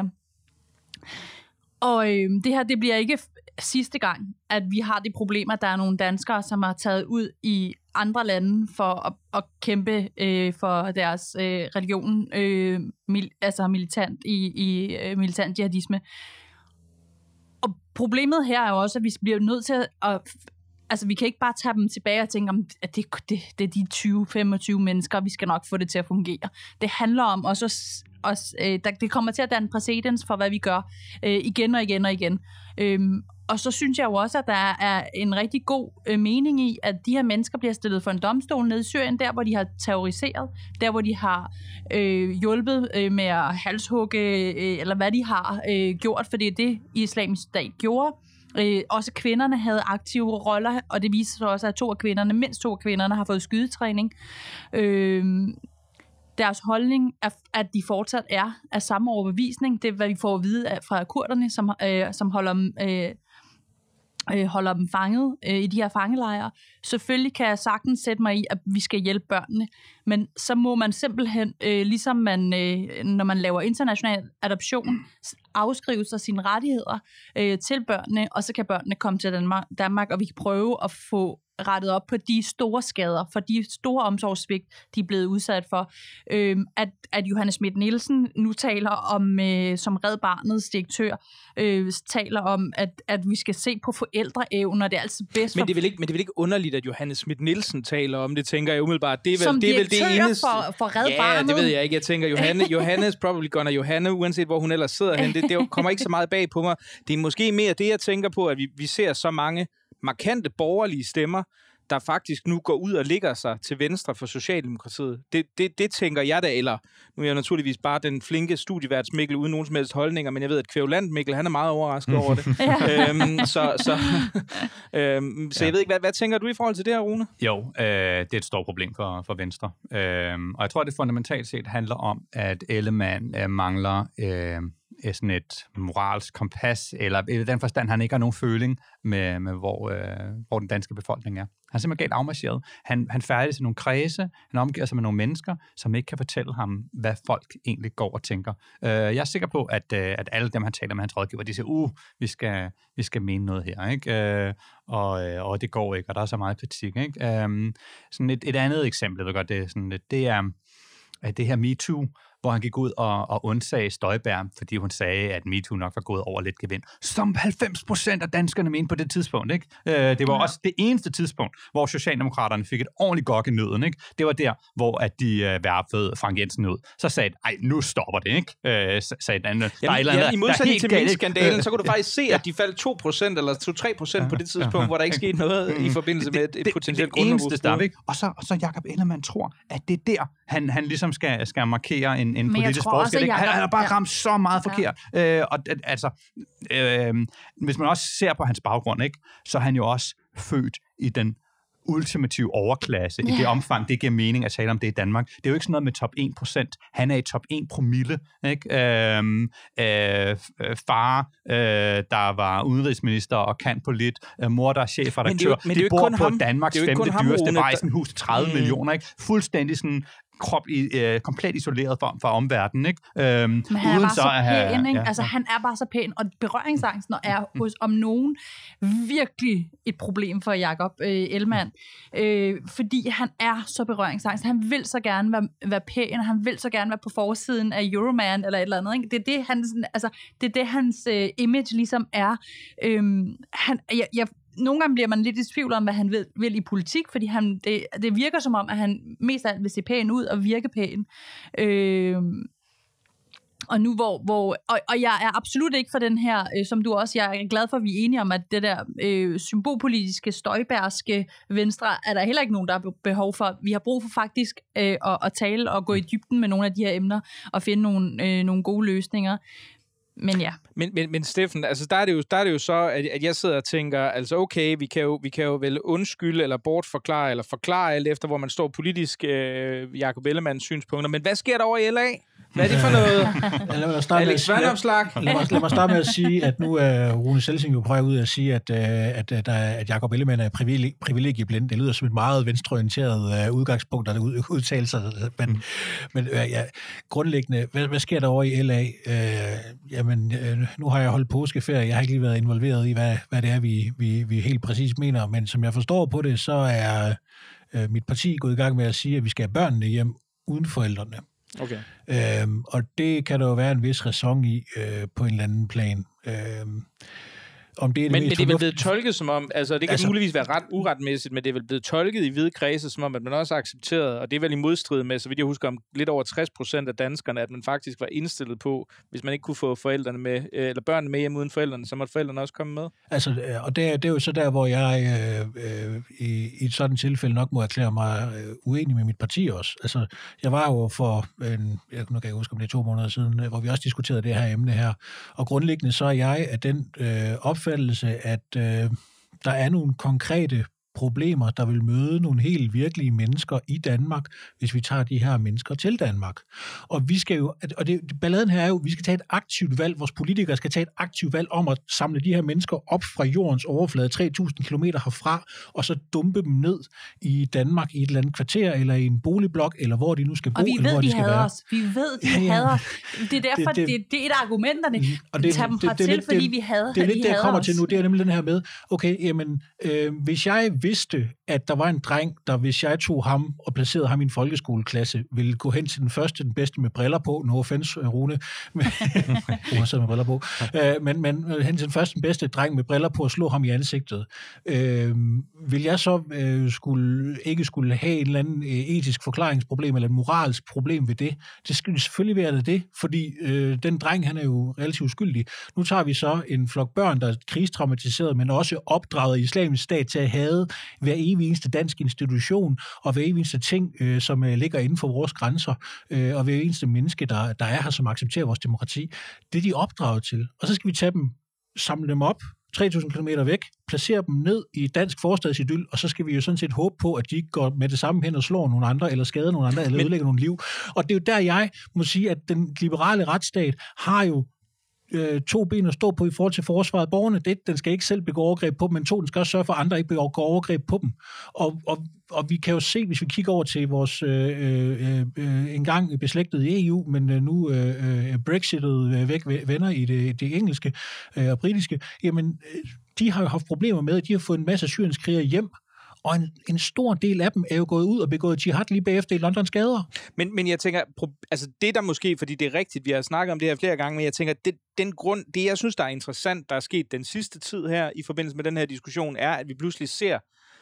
Og øh, det her, det bliver ikke sidste gang, at vi har de problemer, at der er nogle danskere, som har taget ud i andre lande for at, at kæmpe øh, for deres øh, religion, øh, mil, altså militant i, i øh, militant jihadisme. Og problemet her er jo også, at vi bliver nødt til at, at altså vi kan ikke bare tage dem tilbage og tænke, at det, det, det er de tyve til femogtyve mennesker, vi skal nok få det til at fungere. Det handler om også, også øh, der, det kommer til at danne præcedens for, hvad vi gør øh, igen og igen og igen. Øhm, og så synes jeg jo også, at der er en rigtig god øh, mening i, at de her mennesker bliver stillet for en domstol nede i Syrien, der hvor de har terroriseret, der hvor de har øh, hjulpet øh, med at halshugge, øh, eller hvad de har øh, gjort, for det er det, Islamisk Stat gjorde. Øh, også kvinderne havde aktive roller, og det viser sig også, at to af kvinderne, mindst to af kvinderne, har fået skydetræning. Øh, deres holdning er, at de fortsat er af samme overbevisning. Det er, hvad vi får at vide af, fra kurderne, som, øh, som holder, øh, øh, holder dem fanget øh, i de her fangelejre. Selvfølgelig kan jeg sagtens sætte mig i, at vi skal hjælpe børnene, men så må man simpelthen, øh, ligesom man, øh, når man laver international adoption, afskrive sig sine rettigheder øh, til børnene, og så kan børnene komme til Danmark, Danmark, og vi kan prøve at få rettet op på de store skader, for de store omsorgssvigt, de er blevet udsat for. Øhm, at, at Johanne Schmidt-Nielsen nu taler om, øh, som Red Barnets direktør, øh, taler om, at, at vi skal se på forældreevner, det er altså bedst for... Men det er vel ikke, men det er vel ikke underligt, at Johanne Schmidt-Nielsen taler om det, tænker jeg umiddelbart. Det er vel, som det er vel det eneste... for, for Red ja, Barnet? det ved jeg ikke. Jeg tænker, Johanne, Johanne is probably gonna Johanne, uanset hvor hun ellers sidder hen. Det, det kommer ikke så meget bag på mig. Det er måske mere det, jeg tænker på, at vi, vi ser så mange markante borgerlige stemmer, der faktisk nu går ud og ligger sig til venstre for Socialdemokratiet. Det, det, det tænker jeg da, eller nu er jeg naturligvis bare den flinke studieværts Mikkel uden nogen som helst holdninger, men jeg ved, at kvævland Mikkel, han er meget overrasket over det. øhm, så så, øhm, så jeg ved ikke, hvad, hvad tænker du i forhold til det her, Rune? Jo, øh, det er et stort problem for, for Venstre. Øh, og jeg tror, det fundamentalt set handler om, at Ellemann øh, mangler øh, sådan et moralsk kompas, eller i den forstand, han ikke har nogen føling med, med hvor, øh, hvor den danske befolkning er. Han er simpelthen galt afmarcheret. Han, han færdes i nogle kredse, han omgiver sig med nogle mennesker, som ikke kan fortælle ham, hvad folk egentlig går og tænker. Øh, jeg er sikker på, at, øh, at alle dem, han taler med hans rådgiver, de siger, uh, vi skal, vi skal mene noget her, ikke? Øh, og, og det går ikke, og der er så meget kritik, ikke? Øh, sådan et, et andet eksempel, jeg ved godt, det er, sådan, det er det her MeToo, hvor han gik ud og, og undsagde Støjberg, fordi hun sagde, at MeToo nok var gået over lidt gevind. Som halvfems procent af danskerne mente på det tidspunkt, ikke? Øh, det var ja. også det eneste tidspunkt, hvor Socialdemokraterne fik et ordentligt gok i nøden, ikke? Det var der, hvor at de øh, værfede Frank Jensen ud. Så sagde de, ej, nu stopper det, ikke? Øh, sagde den anden. Jamen, der er ja, i modsætning til minkskandalen, så kunne du faktisk se, at de faldt to procent eller to til tre procent på det tidspunkt, hvor der ikke skete noget i forbindelse med et, et potentielt grundlovsbrud. Og så, og så Jakob Ellemann tror, at det er der, han, han ligesom skal, skal markere en, en politisk forskel. Jacob, han har bare ja. ramt så meget forkert. Ja. Øh, og altså, øh, hvis man også ser på hans baggrund, ikke, så er han jo også født i den ultimative overklasse, yeah. i det omfang, det giver mening at tale om det i Danmark. Det er jo ikke sådan noget med top en procent. Han er i top en promille. Ikke? Øhm, øh, far, øh, der var udenrigsminister og kan på lidt. Øh, mor, der er chefredaktør. Men det er jo, de bor på ham. Danmarks femte dyreste vejsenhus til tredive mm. millioner. Ikke? Fuldstændig sådan krop i, øh, komplet isoleret fra, fra omverdenen, ikke? Øhm, Men han er bare så, så pæn, ikke? Ja, altså, ja. han er bare så pæn, og berøringsangsten er hos om nogen virkelig et problem for Jakob øh, Ellemann, øh, fordi han er så berøringsangst. Han vil så gerne være, være pæn, og han vil så gerne være på forsiden af Euroman, eller et eller andet, ikke? Det er det, hans, altså, det er det, hans øh, image ligesom er. Øhm, han, jeg, jeg Nogle gange bliver man lidt i tvivl om, hvad han vil, vil i politik, fordi han, det, det virker som om, at han mest af alt vil se pæn ud og virke pæn. Øh, og nu hvor, hvor og, og jeg er absolut ikke for den her, øh, som du også, jeg er glad for, at vi er enige om, at det der øh, symbolpolitiske, støjbærske venstre, er der heller ikke nogen, der har behov for. Vi har brug for faktisk øh, at, at tale og gå i dybden med nogle af de her emner, og finde nogle, øh, nogle gode løsninger. Men ja. Men, men, men Steffen, altså der er det jo, der er det jo så, at, at jeg sidder og tænker, altså okay, vi kan jo, vi kan jo vel undskylde, eller bortforklare, eller forklare alt efter, hvor man står politisk, øh, Jakob Ellemanns synspunkter. Men hvad sker der over i L A? Hvad er det for noget? Lad mig starte Alex Vanopslagh? Lad mig, lad mig starte med at sige, at nu er Rune Selsing jo på vej ud at sige, at, at, at, at Jakob Ellemann er privileg, privilegieblind. Det lyder som et meget venstreorienteret uh, udgangspunkt, der ud, udtalelser. Men, mm. men uh, ja, grundlæggende, hvad, hvad sker der over i L A? Uh, jamen, uh, nu har jeg holdt påskeferie. Jeg har ikke lige været involveret i, hvad, hvad det er, vi, vi, vi helt præcis mener. Men som jeg forstår på det, så er uh, mit parti gået i gang med at sige, at vi skal have børnene hjem uden forældrene. Okay. Øhm, og det kan der jo være en vis ræson i øh, på en eller anden plan. Øhm, om det er det men, men det er vel fornuft... blevet tolket som om, altså det kan altså, muligvis være ret uretmæssigt, men det er vel blevet tolket i hvide kredse som om, at man også har accepteret, og det er vel i modstrid med, så vidt jeg husker, om lidt over tres procent af danskerne, at man faktisk var indstillet på, hvis man ikke kunne få forældrene med, eller børnene med hjem uden forældrene, så måtte forældrene også komme med. Altså, og det er, det er jo så der, hvor jeg øh, øh, i, i et sådan tilfælde nok må erklære mig øh, uenig med mit parti også. Altså, jeg var jo for, en, jeg nu kan jeg huske, om det er to måneder siden, hvor vi også diskuterede det her emne her, og grundlæggende så er jeg af den øh, opfattelse, at øh, der er nogle konkrete problemer, der vil møde nogle helt virkelige mennesker i Danmark, hvis vi tager de her mennesker til Danmark. Og vi skal jo, og det, balladen her er jo, vi skal tage et aktivt valg, vores politikere skal tage et aktivt valg om at samle de her mennesker op fra jordens overflade, tre tusind kilometer herfra, og så dumpe dem ned i Danmark i et eller andet kvarter, eller i en boligblok, eller hvor de nu skal bo, og vi eller ved, hvor de, de skal være. Os. Vi ved, de ja, ja. hader os. Det er derfor, det, det, det, det er et af argumenterne. Og det, tager dem fra til, fordi det, vi hader, det er lidt, de det jeg kommer os. til nu, det er nemlig den her med, okay, jamen, øh, hvis jeg vidste, at der var en dreng, der hvis jeg tog ham og placerede ham i en folkeskoleklasse, ville gå hen til den første, den bedste med briller på, no offense, Rune, Rune sidder med briller på, øh, men, men hen til den første, den bedste dreng med briller på og slå ham i ansigtet. Øh, vil jeg så øh, skulle, ikke skulle have en eller anden øh, etisk forklaringsproblem eller et moralsk problem ved det? Det skal selvfølgelig være det, fordi øh, den dreng, han er jo relativt uskyldig. Nu tager vi så en flok børn, der er krigstraumatiseret, men også opdraget i Islamisk Stat til at hade hver evig eneste dansk institution, og hver evig eneste ting, øh, som øh, ligger inden for vores grænser, øh, og hver eneste menneske, der, der er her, som accepterer vores demokrati. Det er de opdraget til. Og så skal vi tage dem, samle dem op, tre tusind kilometer væk, placere dem ned i dansk forstadsidyl, og så skal vi jo sådan set håbe på, at de ikke går med det samme hen og slår nogle andre, eller skader nogle andre, eller ødelægger nogle liv. Og det er jo der, jeg må sige, at den liberale retsstat har jo øh, to ben at stå på i forhold til forsvaret af borgerne. Det, den skal ikke selv begå overgreb på dem, men to, den skal også sørge for, at andre ikke begår overgreb på dem. Og, og, og vi kan jo se, hvis vi kigger over til vores øh, øh, øh, engang beslægtede E U, men øh, nu øh, brexitede væk venner i det, det engelske øh, og britiske, jamen øh, de har jo haft problemer med, at de har fået en masse syrienskrigere hjem, og en, en stor del af dem er jo gået ud og begået jihad lige bagefter i Londons gader. Men, men jeg tænker, altså det der måske, fordi det er rigtigt, vi har snakket om det her flere gange, men jeg tænker, det, den grund, det jeg synes, der er interessant, der er sket den sidste tid her, i forbindelse med den her diskussion, er, at vi pludselig ser,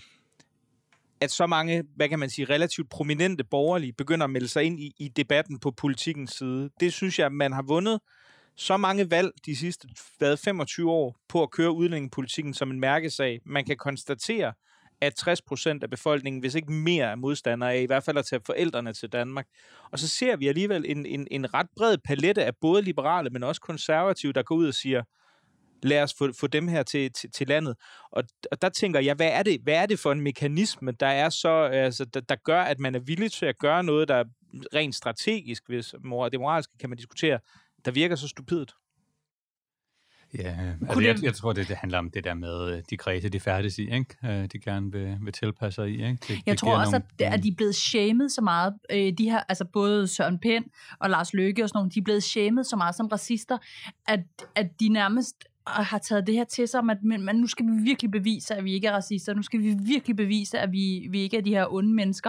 at så mange, hvad kan man sige, relativt prominente borgerlige begynder at melde sig ind i, i debatten på politikens side. Det synes jeg, man har vundet så mange valg de sidste hvad, femogtyve år på at køre udlændingepolitikken som en mærkesag. Man kan konstatere, at tres procent af befolkningen, hvis ikke mere, er modstandere af, i hvert fald at tage forældrene til Danmark. Og så ser vi alligevel en, en, en ret bred palette af både liberale, men også konservative, der går ud og siger, lad os få, få dem her til, til, til landet. Og, og der tænker jeg, hvad er, det, hvad er det for en mekanisme, der er så, altså, der, der gør, at man er villig til at gøre noget, der er rent strategisk, hvis det moralske kan man diskutere, der virker så stupidt? Ja, altså jeg, jeg tror, det, det handler om det der med de kredse, de færdes i, ikke? De gerne vil, vil tilpasse sig i. Ikke? Det, jeg det tror også, nogle, at de er blevet shamed så meget. De her, altså både Søren Pind og Lars Løkke og sådan nogle, de er blevet shamed så meget som racister, at, at de nærmest har taget det her til sig, at men, men nu skal vi virkelig bevise, at vi ikke er racister. Nu skal vi virkelig bevise, at vi, vi ikke er de her onde mennesker.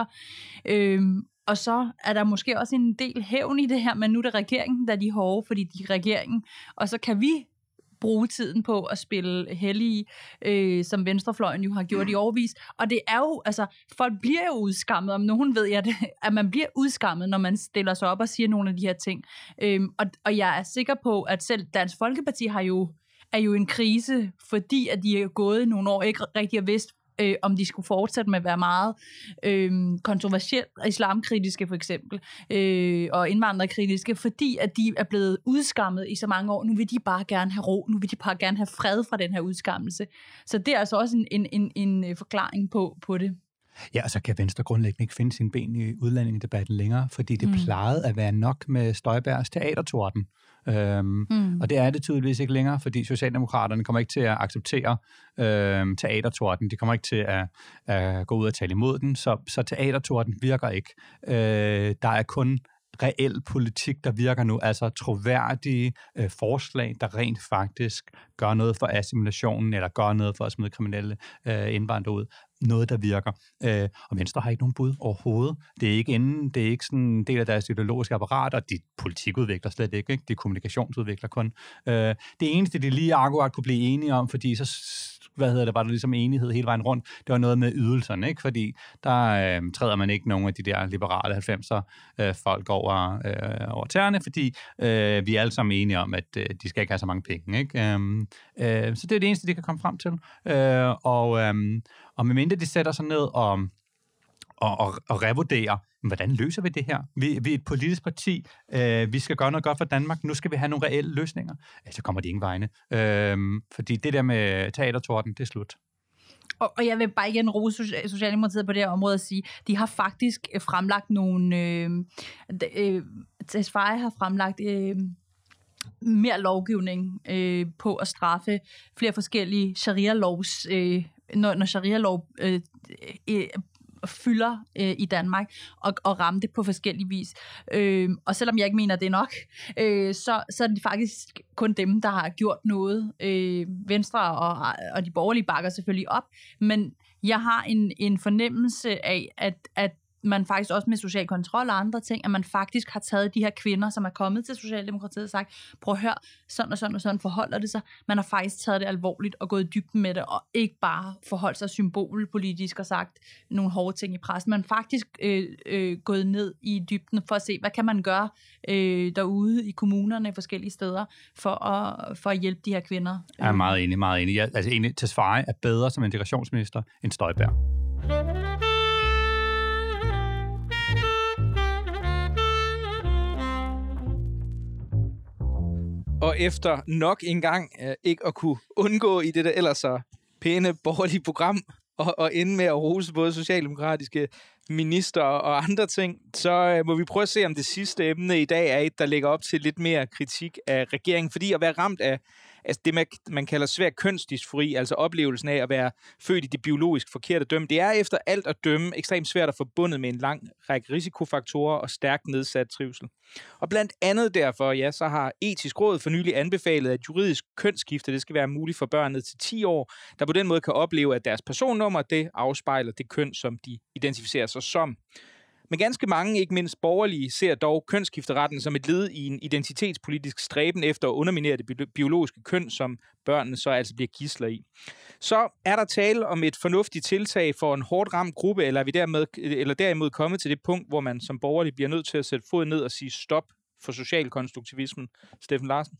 Øhm, Og så er der måske også en del hævn i det her, men nu er det regeringen, der er de hårde, fordi de er regeringen. Og så kan vi bruge tiden på at spille hellige, øh, som venstrefløjen jo har gjort i årevis. Og det er jo, altså, folk bliver jo udskammet, om nogen ved jeg det, at man bliver udskammet, når man stiller sig op og siger nogle af de her ting. Øhm, og, og jeg er sikker på, at selv Dansk Folkeparti har jo, er jo en krise, fordi at de er gået nogle år ikke rigtig har vidst, Øh, om de skulle fortsætte med at være meget øh, kontroversielt, islamkritiske for eksempel, øh, og indvandrerkritiske, fordi at de er blevet udskammet i så mange år. Nu vil de bare gerne have ro, nu vil de bare gerne have fred fra den her udskammelse. Så det er altså også en, en, en, en forklaring på, på det. Ja, og så kan Venstre grundlæggende ikke finde sin ben i udlændingedebatten længere, fordi det mm. plejede at være nok med Støjbergs teatertorden. Øhm, mm. Og det er det tydeligvis ikke længere, fordi Socialdemokraterne kommer ikke til at acceptere øhm, teatertorden. De kommer ikke til at, at gå ud og tale imod den, så, så teatertorden virker ikke. Øh, der er kun reel politik, der virker nu, altså troværdige øh, forslag, der rent faktisk gør noget for assimilationen, eller gør noget for at smide kriminelle øh, indvandrere ud. Noget, der virker. Øh, og Venstre har ikke nogen bud overhovedet. Det er ikke inden, det er ikke sådan en del af deres ideologiske apparat, og de politikudvikler slet ikke, ikke? De kommunikationsudvikler kun. Øh, det eneste, de lige akkurat kunne blive enige om, fordi så, hvad hedder det, var der ligesom enighed hele vejen rundt, det var noget med ydelserne, ikke? Fordi der øh, træder man ikke nogen af de der liberale halvfemser øh, folk over, øh, over tæerne, fordi øh, vi er alle sammen enige om, at øh, de skal ikke have så mange penge, ikke? Øh, øh, så det er det eneste, de kan komme frem til. Øh, og øh, Og medmindre de sætter sig ned og, og, og, og revurderer, hvordan løser vi det her? Vi, vi er et politisk parti, øh, vi skal gøre noget godt for Danmark, nu skal vi have nogle reelle løsninger. Ja, så kommer de ingen vegne. Øh, fordi det der med teatertorden, det er slut. Og, og jeg vil bare igen rose Socialdemokratiet på det her område og sige, de har faktisk fremlagt nogle... Øh, øh, Tesfaye har fremlagt... Øh, mere lovgivning øh, på at straffe flere forskellige sharia-lovs, øh, når, når sharia-lov øh, øh, fylder øh, i Danmark, og, og ramme det på forskellige vis. Øh, og selvom jeg ikke mener, det er nok, øh, så, så er det faktisk kun dem, der har gjort noget. Øh, Venstre og, og de borgerlige bakker selvfølgelig op, men jeg har en, en fornemmelse af, at, at man faktisk også med social kontrol og andre ting, at man faktisk har taget de her kvinder, som er kommet til Socialdemokratiet og sagt, prøv at høre, sådan og sådan og sådan forholder det sig. Man har faktisk taget det alvorligt og gået i dybden med det, og ikke bare forholdt sig symbolpolitisk og sagt nogle hårde ting i pressen. Man har faktisk øh, øh, gået ned i dybden for at se, hvad kan man gøre øh, derude i kommunerne forskellige steder, for at, for at hjælpe de her kvinder. Jeg er meget enig, meget enig. Jeg, altså enig, Tesfaye er bedre som integrationsminister end Støjberg. Og efter nok engang øh, ikke at kunne undgå i det der ellers så pæne borgerlige program, og, og ende med at rose både socialdemokratiske minister og andre ting, så øh, må vi prøve at se, om det sidste emne i dag er et, der lægger op til lidt mere kritik af regeringen. Fordi at være ramt af altså det, man, man kalder svær kønsdysfori, altså oplevelsen af at være født i det biologisk forkerte dømme, det er efter alt at dømme ekstremt svært at forbundet med en lang række risikofaktorer og stærkt nedsat trivsel. Og blandt andet derfor, ja, så har Etisk Råd for nylig anbefalet, at juridisk kønsskifte, det skal være muligt for børn ned til ti år, der på den måde kan opleve, at deres personnummer, det afspejler det køn, som de identificerer sig som. Men ganske mange, ikke mindst borgerlige, ser dog kønsskifteretten som et led i en identitetspolitisk stræben efter at underminere det biologiske køn, som børnene så altså bliver gidsler i. Så er der tale om et fornuftigt tiltag for en hårdt ramt gruppe, eller er vi dermed, eller derimod kommet til det punkt, hvor man som borgerlig bliver nødt til at sætte foden ned og sige stop for socialkonstruktivismen? Steffen Larsen?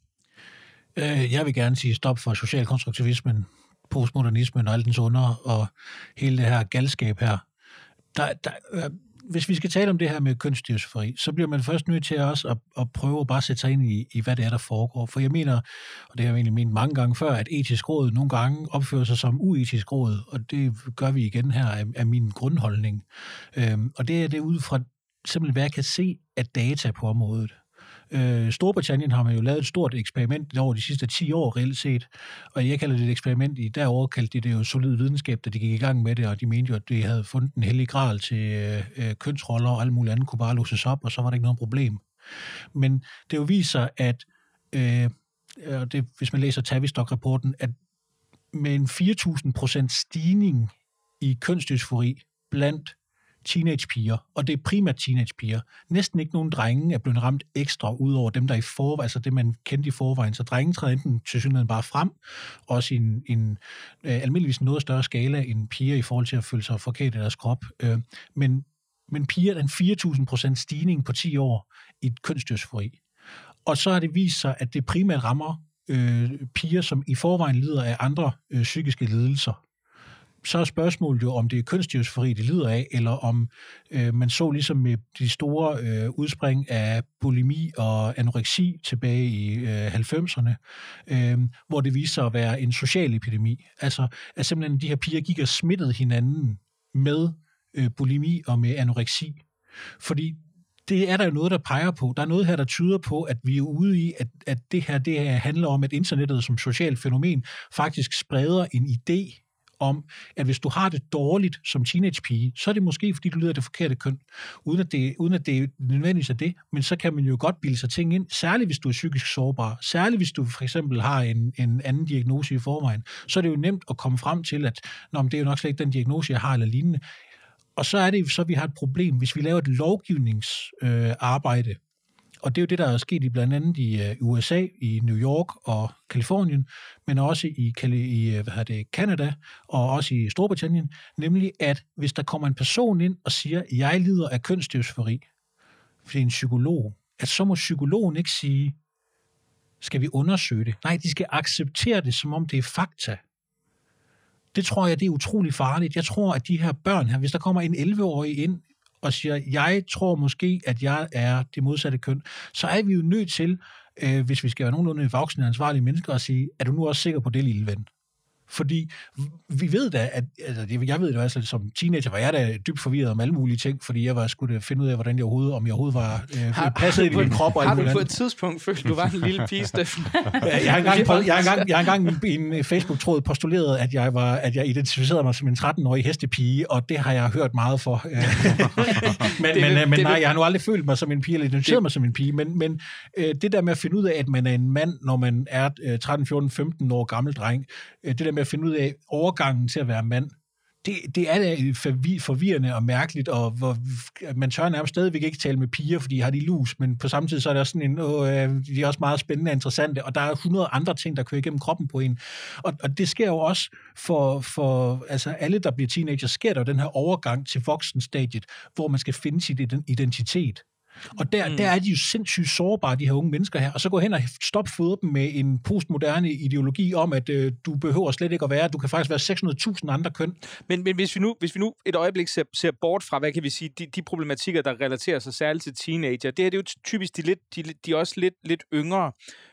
Jeg vil gerne sige stop for socialkonstruktivismen, postmodernismen og alt dens under, og hele det her galskab her. Der, der, hvis vi skal tale om det her med kønsdysfori, så bliver man først nødt til også at, at prøve at bare sætte sig ind i, i, hvad det er, der foregår. For jeg mener, og det har jeg egentlig ment mange gange før, at etisk råd nogle gange opfører sig som uetisk råd, og det gør vi igen her af, af min grundholdning. Øhm, og det er det ud fra simpelthen, hvad jeg kan se af data på området. Øh, Storbritannien har man jo lavet et stort eksperiment over de sidste ti år reelt set, og jeg kalder det et eksperiment, i derovre kaldte de det jo solid videnskab, da de gik i gang med det, og de mente jo, at de havde fundet en hellig gral til øh, kønsroller, og alt muligt andet kunne bare låses op, og så var der ikke noget problem. Men det jo viser, at øh, det, hvis man læser Tavistock-rapporten, at med en fire tusind procent stigning i kønsdysfori blandt teenagepiger, og det er primært teenagepiger. Næsten ikke nogen drenge er blevet ramt ekstra, ud over dem, der i forvejen, altså det, man kendte i forvejen. Så drenge træder enten til synligheden bare frem, også i en, en øh, almindeligvis noget større skala end piger i forhold til at føle sig forkert i deres krop. Øh, men, men piger er en fire tusind procent stigning på ti år i et kønsdysfori. Og så har det vist sig, at det primært rammer øh, piger, som i forvejen lider af andre øh, psykiske lidelser. Så er spørgsmålet jo, om det er kønsdysfori, det lider af, eller om øh, man så ligesom med de store øh, udspring af bulimi og anoreksi tilbage i øh, halvfemserne, øh, hvor det viser sig at være en social epidemi. Altså, at simpelthen de her piger gik og smittede hinanden med øh, bulimi og med anoreksi. Fordi det er der jo noget, der peger på. Der er noget her, der tyder på, at vi er ude i, at, at det her det her handler om, at internettet som socialt fænomen faktisk spreder en idé om, at hvis du har det dårligt som teenagepige, så er det måske, fordi du lider af det forkerte køn, uden at det, uden at det nødvendigvis er det, men så kan man jo godt bilde sig ting ind, særligt hvis du er psykisk sårbar, særligt hvis du for eksempel har en, en anden diagnose i forvejen, så er det jo nemt at komme frem til, at Nå, men det er jo nok slet ikke den diagnose, jeg har, eller lignende. Og så er det så, vi har et problem, hvis vi laver et lovgivningsarbejde, øh, og det er jo det, der er sket i blandt andet i uh, U S A, i New York og Kalifornien, men også i, i hvad hedder det, Canada og også i Storbritannien, nemlig at hvis der kommer en person ind og siger, jeg lider af kønsdysfori, for det er en psykolog, at så må psykologen ikke sige, skal vi undersøge det? Nej, de skal acceptere det, som om det er fakta. Det tror jeg, det er utrolig farligt. Jeg tror, at de her børn her, hvis der kommer en elleve-årig ind og siger, jeg tror måske, at jeg er det modsatte køn, så er vi jo nødt til, øh, hvis vi skal være nogenlunde voksne og ansvarlige mennesker, at sige, er du nu også sikker på det, lille ven? Fordi vi ved da, at altså, jeg ved det altså, som teenager var jeg da dybt forvirret om alle mulige ting, fordi jeg var skulle finde ud af, hvordan jeg overhovedet, om jeg overhovedet var øh, har, passet i min krop. Har du på et tidspunkt følt, du var en lille pige, Steffen? jeg har engang, jeg har engang, jeg har engang i en Facebook-tråd postuleret, at jeg var, at jeg identificerede mig som en tretten-årig hestepige, og det har jeg hørt meget for. men det, men, det, men nej, jeg har nu aldrig følt mig som en pige, eller identificeret mig som en pige, men, men øh, det der med at finde ud af, at man er en mand, når man er øh, tretten, fjorten, femten år gammel dreng, øh, det der med at finde ud af overgangen til at være mand, det, det er da forvirrende og mærkeligt, og hvor man tør nærmest stadigvæk ikke tale med piger, fordi de har de lus, men på samme tid så er der sådan en, åh, de er også meget spændende og interessante, og der er hundrede andre ting, der kører igennem kroppen på en. Og, og det sker jo også for, for altså alle, der bliver teenager, sker der jo den her overgang til voksenstadiet, hvor man skal finde sit identitet. Og der, mm. der er de jo sindssygt sårbare, de her unge mennesker her, og så gå hen og stopfodre dem med en postmoderne ideologi om, at øh, du behøver slet ikke at være, du kan faktisk være seks hundrede tusind andre køn. Men, men hvis, vi nu, hvis vi nu et øjeblik ser, ser bort fra, hvad kan vi sige, de, de problematikker, der relaterer sig særligt til teenager, det her det er jo typisk de, lidt, de, de er også lidt, lidt yngre.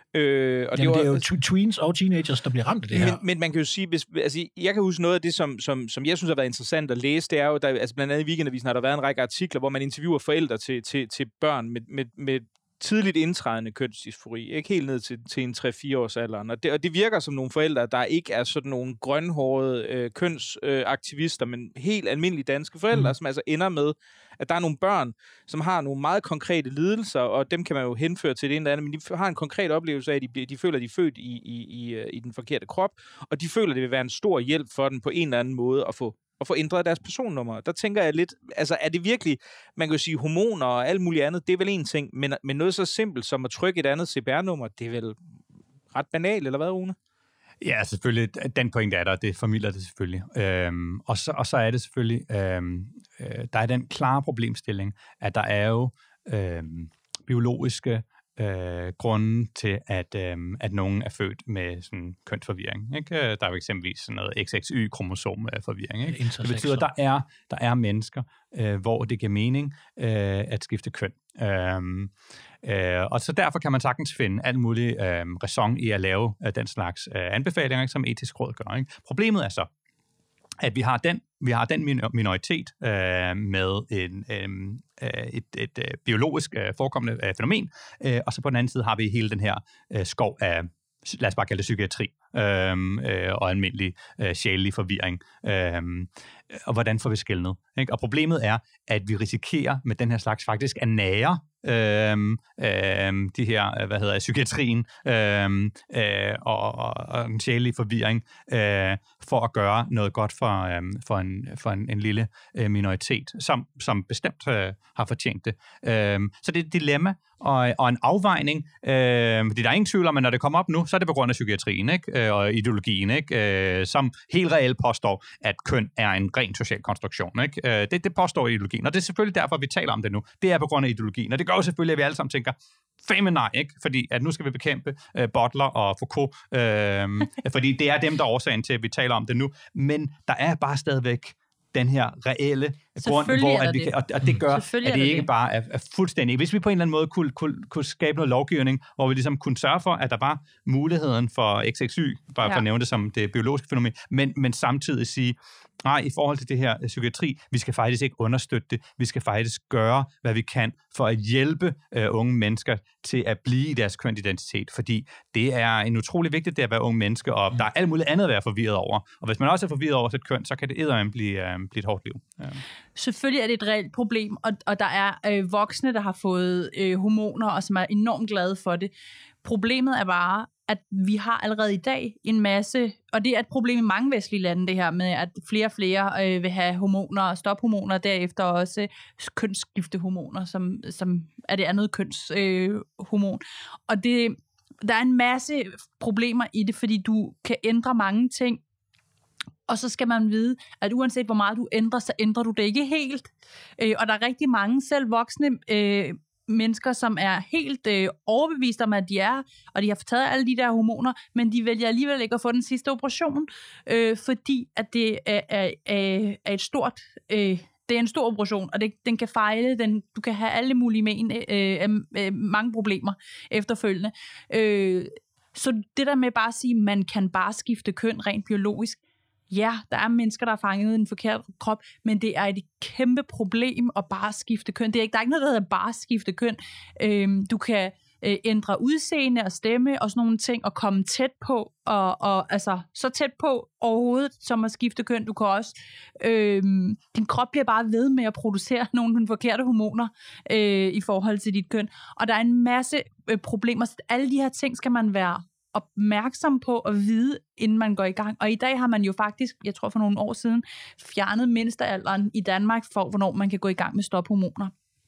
Øh, og Jamen, det, var, det er jo tweens og teenagers, der bliver ramt af det her. Men, men man kan jo sige, hvis, altså, jeg kan huske noget af det, som, som, som jeg synes har været interessant at læse, det er jo, der, altså blandt andet i Weekendavisen har der været en række artikler, hvor man interviewer forældre til, til, til børn med, med, med tidligt indtrædende kønsdysfori, ikke helt ned til, til en tre-fire års alderen. Og det, og det virker som nogle forældre, der ikke er sådan nogle grønhårede øh, kønsaktivister, øh, men helt almindelige danske forældre, mm. som altså ender med, at der er nogle børn, som har nogle meget konkrete lidelser, og dem kan man jo henføre til det ene eller andet, men de har en konkret oplevelse af, at de, de føler, at de er født i, i, i, i den forkerte krop, og de føler, at det vil være en stor hjælp for dem på en eller anden måde at få at få ændret deres personnummer. Der tænker jeg lidt, altså er det virkelig, man kan jo sige hormoner og alt muligt andet, det er vel en ting, men, men noget så simpelt som at trykke et andet C P R-nummer, det er vel ret banalt, eller hvad, Rune? Ja, selvfølgelig. Den pointe er der, det formidler det selvfølgelig. Øhm, og, så, og så er det selvfølgelig, øhm, øh, der er den klare problemstilling, at der er jo øhm, biologiske Øh, grunden til, at, øh, at nogen er født med sådan kønsforvirring. Ikke? Der er jo eksempelvis sådan noget X X Y-kromosomforvirring. Ikke? Det betyder, at der er, der er mennesker, øh, hvor det giver mening øh, at skifte køn. Øhm, øh, og så derfor kan man sagtens finde alt muligt øh, ræson i at lave øh, den slags øh, anbefalinger, som etisk råd gør. Ikke? Problemet er så, at vi har den, vi har den minoritet øh, med en, øh, et, et, et biologisk øh, forekommende øh, fænomen, øh, og så på den anden side har vi hele den her øh, skov af, lad os bare kalde det psykiatri, øh, øh, og almindelig øh, sjælelig forvirring. Øh, og hvordan får vi skelnet? Ikke? Og problemet er, at vi risikerer med den her slags faktisk at nære Øhm, øhm, de her, hvad hedder psykiatrien øhm, øh, og, og, og en sjældelig forvirring øh, for at gøre noget godt for, øhm, for, en, for en, en lille øh, minoritet, som, som bestemt øh, har fortjent det. Øhm, så det er et dilemma og, og en afvejning, øh, fordi der er ingen tvivl om, at når det kommer op nu, så er det på grund af psykiatrien, ikke? Øh, og ideologien, ikke? Øh, som helt reelt påstår, at køn er en ren social konstruktion. Ikke? Øh, det, det påstår ideologien, og det er selvfølgelig derfor, vi taler om det nu. Det er på grund af ideologien, og det gør jo selvfølgelig, at vi alle sammen tænker, fame nej, ikke? Fordi at nu skal vi bekæmpe øh, Butler og Foucault, øh, fordi det er dem, der er årsagen til, at vi taler om det nu. Men der er bare stadigvæk den her reelle grund, hvor at vi kan, og, og det gør, at det ikke det. bare er, er fuldstændig. Hvis vi på en eller anden måde kunne, kunne, kunne skabe noget lovgivning, hvor vi ligesom kunne sørge for, at der var muligheden for X X Y, bare ja. for at nævne det som det biologiske fænomen, men, men samtidig sige, nej, i forhold til det her psykiatri, vi skal faktisk ikke understøtte det, vi skal faktisk gøre, hvad vi kan for at hjælpe uh, unge mennesker til at blive i deres kønsidentitet, fordi det er en utrolig vigtigt, det at være unge mennesker, og mm. der er alt muligt andet at være forvirret over. Og hvis man også er forvirret over sit køn, så kan det eddermame blive, uh, blive et hårdt liv. Ja. Selvfølgelig er det et reelt problem, og, og der er øh, voksne, der har fået øh, hormoner, og som er enormt glade for det. Problemet er bare, at vi har allerede i dag en masse, og det er et problem i mange vestlige lande, det her med, at flere og flere øh, vil have hormoner og stophormoner, og derefter også kønsskiftehormoner, som, som er det andet kønshormon. Øh, og det, der er en masse problemer i det, fordi du kan ændre mange ting, og så skal man vide, at uanset hvor meget du ændrer, så ændrer du det ikke helt. Øh, og der er rigtig mange selv voksne øh, mennesker, som er helt øh, overbevist om, at de er, og de har taget alle de der hormoner, men de vælger alligevel ikke at få den sidste operation, øh, fordi at det er, er, er, er et stort... Øh, det er en stor operation, og det, den kan fejle, den, du kan have alle mulige men, øh, øh, mange problemer efterfølgende. Øh, så det der med bare at sige, at man kan bare skifte køn rent biologisk, ja, der er mennesker, der er fanget i en forkert krop, men det er et kæmpe problem at bare skifte køn. Det er ikke, der er ikke noget, der hedder bare skifte køn. Øhm, du kan øh, ændre udseende og stemme og sådan nogle ting, og komme tæt på, og, og altså så tæt på overhovedet, som at skifte køn. Du kan også, øh, din krop bliver bare ved med at producere nogle forkerte hormoner øh, i forhold til dit køn. Og der er en masse øh, problemer. Så alle de her ting skal man være opmærksom på at vide, inden man går i gang. Og i dag har man jo faktisk, jeg tror for nogle år siden, fjernet mindstealderen i Danmark for, hvornår man kan gå i gang med stophormoner.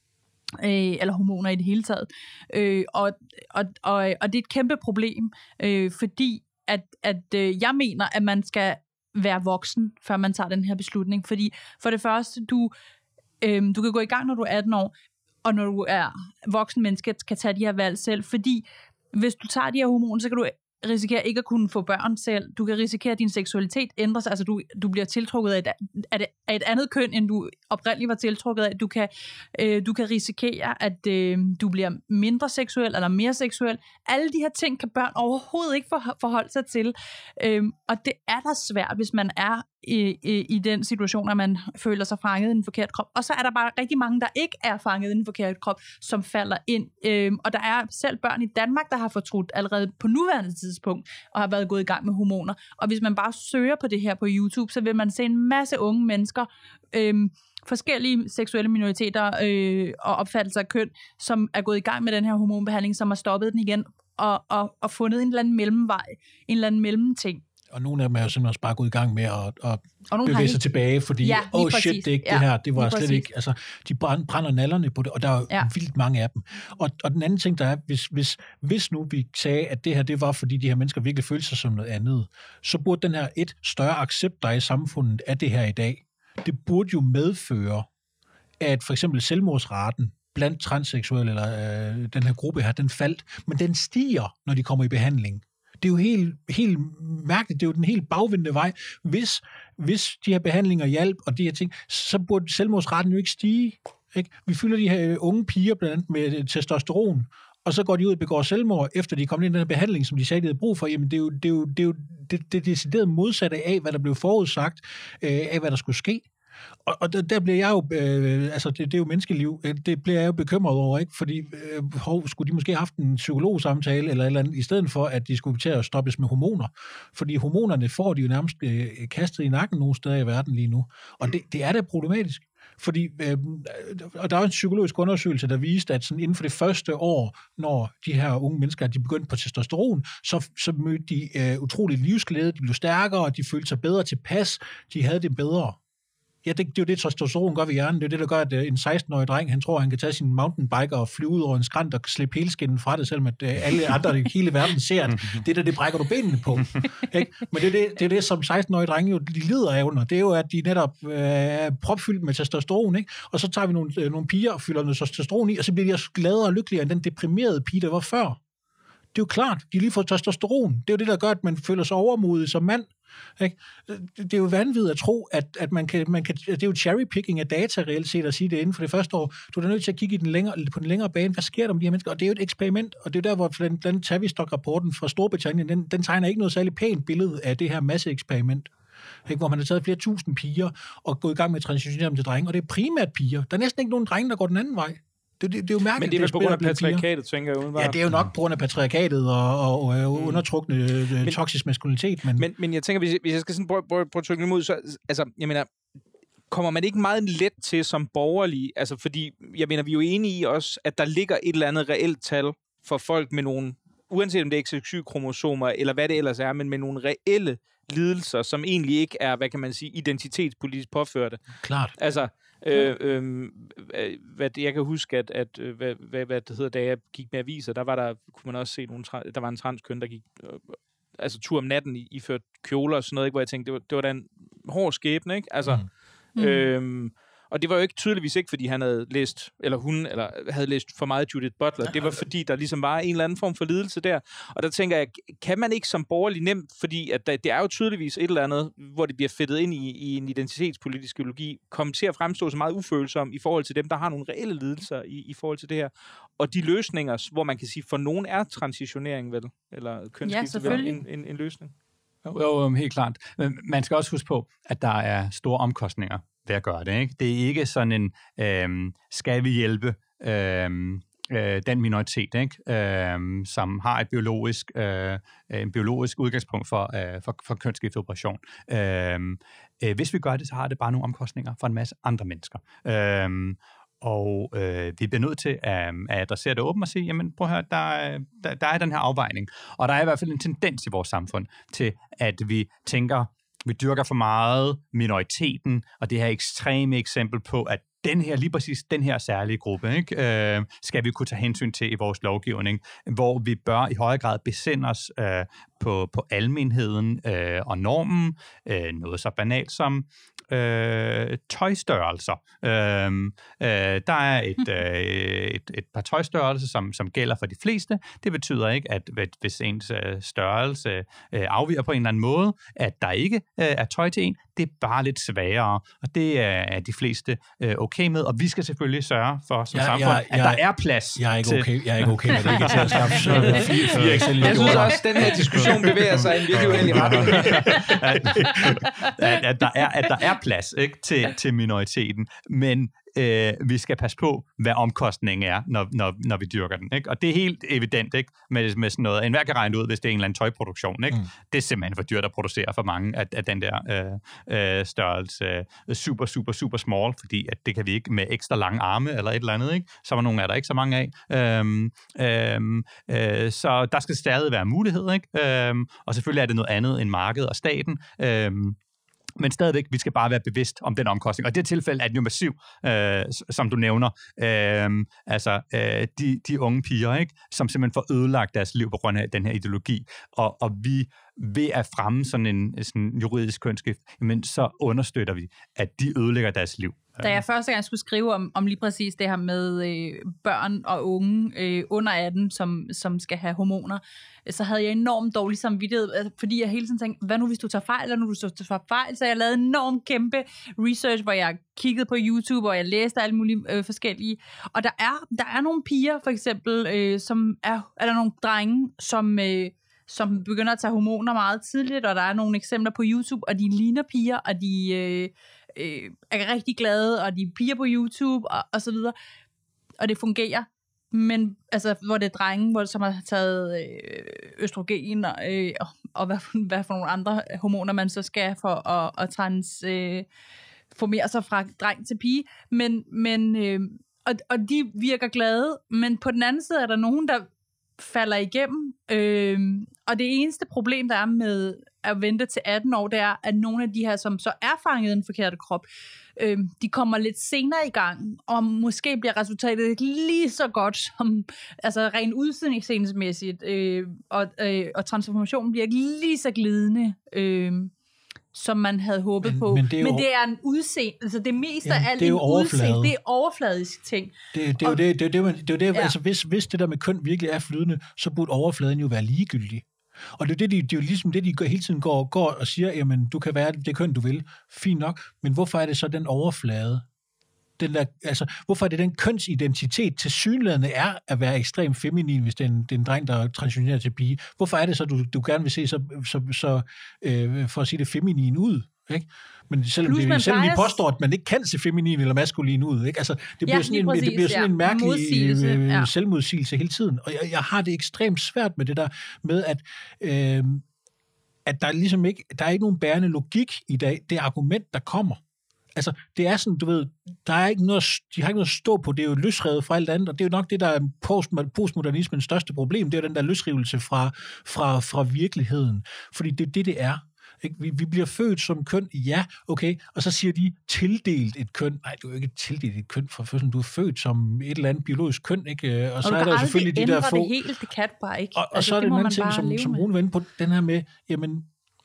Øh, eller hormoner i det hele taget. Øh, og, og, og, og det er et kæmpe problem, øh, fordi at, at øh, jeg mener, at man skal være voksen, før man tager den her beslutning. Fordi for det første, du, øh, du kan gå i gang, når du er atten år, og når du er voksen menneske, kan tage de her valg selv. Fordi hvis du tager de her hormoner, så kan du risikere ikke at kunne få børn selv. Du kan risikere, at din seksualitet ændrer sig. Altså, du, du bliver tiltrukket af et, af, et, af et andet køn, end du oprindeligt var tiltrukket af. Du kan, øh, du kan risikere, at øh, du bliver mindre seksuel eller mere seksuel. Alle de her ting kan børn overhovedet ikke for, forholde sig til. Øhm, og det er da svært, hvis man er i, i, i den situation, at man føler sig fanget i en forkert krop. Og så er der bare rigtig mange, der ikke er fanget i en forkert krop, som falder ind. Øhm, og der er selv børn i Danmark, der har fortrudt allerede på nuværende tidspunkt, og har været gået i gang med hormoner. Og hvis man bare søger på det her på YouTube, så vil man se en masse unge mennesker, øhm, forskellige seksuelle minoriteter øh, og opfattelser af køn, som er gået i gang med den her hormonbehandling, som har stoppet den igen, og, og, og fundet en eller anden mellemvej, en eller anden mellemting. Og nogle af dem er jo simpelthen også bare gået i gang med at, at bevæge sig tilbage, fordi, ja, åh oh, shit, det er ikke ja, det her, det var slet præcis. ikke, altså, de brænder nallerne på det, og der er jo ja. vildt mange af dem. Og, og den anden ting, der er, hvis, hvis, hvis nu vi sagde, at det her, det var, fordi de her mennesker virkelig følte sig som noget andet, så burde den her et større accept, der er i samfundet af det her i dag, det burde jo medføre, at for eksempel selvmordsraten blandt transseksuelle, eller øh, den her gruppe her, den faldt, men den stiger, når de kommer i behandling. Det er jo helt, helt mærkeligt, det er jo den helt bagvendte vej. Hvis, hvis de her behandlinger hjalp, og de her ting, så burde selvmordsraten jo ikke stige. Ikke? Vi fylder de her unge piger blandt andet med testosteron, og så går de ud og begår selvmord, efter de er kommet ind i den her behandling, som de sagde, de havde brug for. Jamen, det er jo det, er jo, det, er jo det, det decideret modsatte af, hvad der blev forudsagt, øh, af hvad der skulle ske. Og, og der, der bliver jeg jo, øh, altså det, det er jo menneskeliv, det bliver jeg jo bekymret over, ikke? Fordi øh, hov, skulle de måske have haft en psykologsamtale eller et eller andet, i stedet for, at de skulle til at stoppes med hormoner. Fordi hormonerne får de jo nærmest øh, kastet i nakken nogle steder i verden lige nu. Og det, det er da problematisk. Fordi, øh, og der er en psykologisk undersøgelse, der viste, at sådan inden for det første år, når de her unge mennesker, de begyndte på testosteron, så, så mødte de øh, utrolig livsglæde, de blev stærkere, de følte sig bedre tilpas, de havde det bedre. Ja, det, det er jo det, testosteron gør ved hjernen. Det er det, der gør, at en seksten-årig dreng, han tror, han kan tage sin mountainbike og flyve ud over en skrant og slippe helskinnen fra det, selvom at alle andre i hele verden ser, at det der, det brækker du benene på. Ikke? Men det er det, det er det, som seksten-årige drenge jo, de lider af under. Det er jo, at de netop øh, er propfyldt med testosteron, ikke? Og så tager vi nogle, øh, nogle piger og fylder noget testosteron i, og så bliver de også gladere og lykkeligere end den deprimerede pige, der var før. Det er jo klart, de har lige fået testosteron. Det er jo det, der gør, at man føler sig overmodig som mand. Ikke? Det er jo vanvittigt at tro, at, at man kan, man kan, det er jo cherrypicking af data reelt set at sige det inden for det første år. Du er da nødt til at kigge i den længere, på den længere bane. Hvad sker der med de her mennesker? Og det er jo et eksperiment, og det er der, hvor den, den Tavistock-rapporten fra Storbritannien, den, den tegner ikke noget særligt pænt billede af det her masseeksperiment. Ikke? Hvor man har taget flere tusind piger og gået i gang med at transitionere dem til drenge, og det er primært piger. Der er næsten ikke nogen drenge, der går den anden vej. Det, det, det er jo mærkeligt. Men det er vel på grund af patriarkatet, tænker jeg udenbart. Ja, det er jo nok på grund af patriarkatet og, og, og mm. undertrukne men, toksisk maskulinitet. Men... Men, men jeg tænker, hvis jeg, hvis jeg skal sådan prøve, prøve, prøve at trykke imod, så altså, jeg mener, kommer man ikke meget let til som borgerlig? Altså, fordi, jeg mener, vi er jo enige i også, at der ligger et eller andet reelt tal for folk med nogle, uanset om det er X X Y-kromosomer, eller hvad det ellers er, men med nogle reelle lidelser, som egentlig ikke er, hvad kan man sige, identitetspolitisk påførte. Klart. Altså, øh, øh, hvad, jeg kan huske, at, at hvad, hvad, hvad det hedder, da jeg gik med aviser, der var der, kunne man også se nogle, der var en transkøn, der gik øh, altså tur om natten i, iført kjoler og sådan noget, ikke, hvor jeg tænkte, det var, det var da en hård skæbne, ikke? Altså, mm. øh, og det var jo ikke tydeligvis ikke, fordi han havde læst, eller hun, eller havde læst for meget Judith Butler. Det var fordi, der ligesom var en eller anden form for lidelse der. Og der tænker jeg, kan man ikke som borgerlig nemt, fordi at det er jo tydeligvis et eller andet, hvor det bliver fedtet ind i, i en identitetspolitisk ideologi, komme til at fremstå så meget ufølsom i forhold til dem, der har nogle reelle lidelser i, i forhold til det her. Og de løsninger, hvor man kan sige, for nogen er transitionering vel, eller kønsskifte ja, vel en, en, en løsning. Jo, jo, helt klart. Men man skal også huske på, at der er store omkostninger ved at gøre det. Ikke? Det er ikke sådan en, øhm, skal vi hjælpe øhm, øh, den minoritet, ikke? Øhm, som har et biologisk, øh, en biologisk udgangspunkt for, øh, for, for kønsskifteoperation. Øhm, øh, hvis vi gør det, så har det bare nogle omkostninger for en masse andre mennesker. Øhm, Og øh, vi bliver nødt til at, at adressere det åbent og sige, jamen prøv at høre, der, der, der er den her afvejning. Og der er i hvert fald en tendens i vores samfund til, at vi tænker, vi dyrker for meget minoriteten, og det her ekstreme eksempel på, at den her, lige præcis den her særlige gruppe, ikke, øh, skal vi kunne tage hensyn til i vores lovgivning, hvor vi bør i højere grad besinde os øh, på, på almenheden øh, og normen, øh, noget så banalt som øh, tøjstørrelser. Øh, øh, der er et, øh, et, et par tøjstørrelser, som, som gælder for de fleste. Det betyder ikke, at hvis ens øh, størrelse øh, afviger på en eller anden måde, at der ikke øh, er tøj til en. Det er bare lidt sværere, og det er de fleste øh, okay med, og vi skal selvfølgelig sørge for som ja, samfund, ja, at ja, der er plads jeg er ikke til... okay, jeg er ikke okay med det, ikke til at skaffe fire, fire Excel-idioter. Jeg synes også, at den her diskussion bevæger sig i en virkelig uheldig retning. at, at, der er, at der er plads ikke, til, til minoriteten, men øh, vi skal passe på, hvad omkostningen er, når, når, når vi dyrker den. Ikke? Og det er helt evident ikke, med, med sådan noget. Enhver kan regne ud, hvis det er en eller anden tøjproduktion. Ikke? Mm. Det er simpelthen for dyrt at producere for mange af, af den der øh, øh, størrelse øh, super, super, super small, fordi at det kan vi ikke med ekstra lange arme eller et eller andet. Ikke? Så er nogle af der ikke så mange af. Øhm, øhm, øh, så der skal stadig være mulighed. Ikke? Øhm, og selvfølgelig er det noget andet end markedet og staten. Øhm, Men stadigvæk, vi skal bare være bevidst om den omkostning. Og i det tilfælde er den jo massiv, øh, som du nævner. Øh, altså, øh, de, de unge piger, ikke, som simpelthen får ødelagt deres liv på grund af den her ideologi. Og, og vi ved at fremme sådan en sådan juridisk kønsskift, jamen, så understøtter vi, at de ødelægger deres liv. Da jeg første gang skulle skrive om, om lige præcis det her med øh, børn og unge øh, under atten, som, som skal have hormoner, så havde jeg enormt dårlig samvittighed, fordi jeg hele tiden tænkte, hvad nu hvis du tager fejl, eller nu hvis du tager fejl? Så jeg lavede enormt kæmpe research, hvor jeg kiggede på YouTube, og jeg læste alle mulige øh, forskellige. Og der er, der er nogle piger, for eksempel, øh, som er, er der nogle drenge, som... Øh, som begynder at tage hormoner meget tidligt, og der er nogle eksempler på YouTube, og de ligner piger, og de øh, øh, er rigtig glade, og de er piger på YouTube, og, og så videre. Og det fungerer. Men altså, hvor det er drenge, hvor, som har taget øh, østrogen, og, øh, og hvad, for, hvad for nogle andre hormoner, man så skal for at, at transformere øh, sig fra dreng til pige. Men, men, øh, og, og de virker glade, men på den anden side er der nogen, der falder igennem. Øh, og det eneste problem, der er med at vente til atten år, det er, at nogle af de her, som så er fanget i den forkerte krop, øh, de kommer lidt senere i gang, og måske bliver resultatet ikke lige så godt som, altså rent udseendemæssigt, øh, og, øh, og transformationen bliver ikke lige så glidende, øh, som man havde håbet men, på. Men det er, jo, men det er en udseende, altså det meste af alt det er en udseende, det er overfladisk ting. Det, det er jo det, det, det, det, det, det ja. Altså hvis, hvis det der med køn virkelig er flydende, så burde overfladen jo være ligegyldig. Og det er, det, de, det er jo ligesom det, de gør, hele tiden går, går og siger, jamen du kan være det køn, du vil. Fint nok, men hvorfor er det så den overflade? Den der, altså, hvorfor er det den kønsidentitet til synlædende er at være ekstremt feminin, hvis det er en, det er en dreng, der transitionerer til pige? Hvorfor er det så, du, du gerne vil se så, så, så øh, for at sige det, feminin ud? Ikke? Men selvom, Plus, det, selvom vi påstår, at man ikke kan se feminin eller maskulin ud, ikke? Altså, det bliver ja, sådan, en, præcis, det bliver sådan ja. en mærkelig øh, ja. selvmodsigelse hele tiden. Og jeg, jeg har det ekstremt svært med det der med, at, øh, at der er ligesom ikke, der er ikke nogen bærende logik i dag, det argument, der kommer. Altså, det er sådan, du ved, der er ikke noget, de har ikke noget at stå på, det er jo løsrevet fra alt andet, og det er jo nok det, der er post, postmodernismens største problem, det er den der løsrivelse fra, fra, fra virkeligheden. Fordi det er det, det er. Ikke? Vi, vi bliver født som køn, ja, okay, og så siger de tildelt et køn. Nej, du er jo ikke tildelt et køn fra fødslen, du er født som et eller andet biologisk køn, ikke? Og, og så er der selvfølgelig de der få... det helt, det kan bare ikke. Og, og altså, så er det en anden ting, som, som Rune var inde på, den her med, jamen,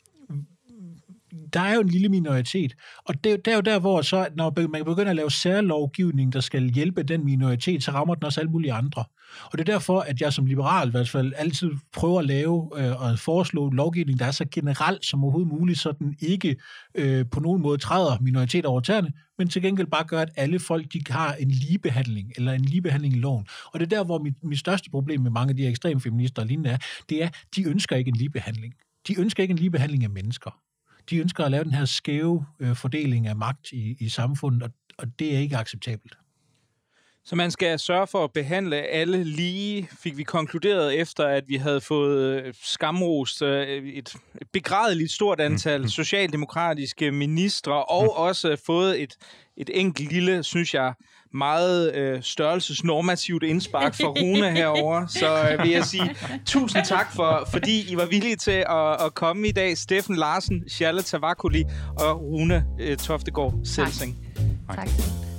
der er jo en lille minoritet, og det, det er jo der, hvor så, når man begynder at lave særlovgivning, der skal hjælpe den minoritet, så rammer den også alle mulige andre. Og det er derfor, at jeg som liberal i hvert fald altid prøver at lave øh, og foreslå lovgivning, der er så generelt som overhovedet muligt, så den ikke øh, på nogen måde træder minoriteter over tæerne, men til gengæld bare gør, at alle folk de har en ligebehandling, eller en ligebehandling i loven. Og det er der, hvor mit, mit største problem med mange af de ekstreme feminister og lignende er, det er, de ønsker ikke en ligebehandling. De ønsker ikke en ligebehandling af mennesker. De ønsker at lave den her skæve øh, fordeling af magt i, i samfundet, og, og det er ikke acceptabelt. Så man skal sørge for at behandle alle lige, fik vi konkluderet efter, at vi havde fået skamrost et begrædeligt stort antal socialdemokratiske ministre, og også fået et, et enkelt lille, synes jeg, meget øh, størrelsesnormativt indspark fra Rune herover. Så øh, vil jeg sige tusind tak, for, fordi I var villige til at, at komme i dag. Steffen Larsen, Charlotte Tavakoli og Rune øh, Toftegaard Selsing. Tak. tak.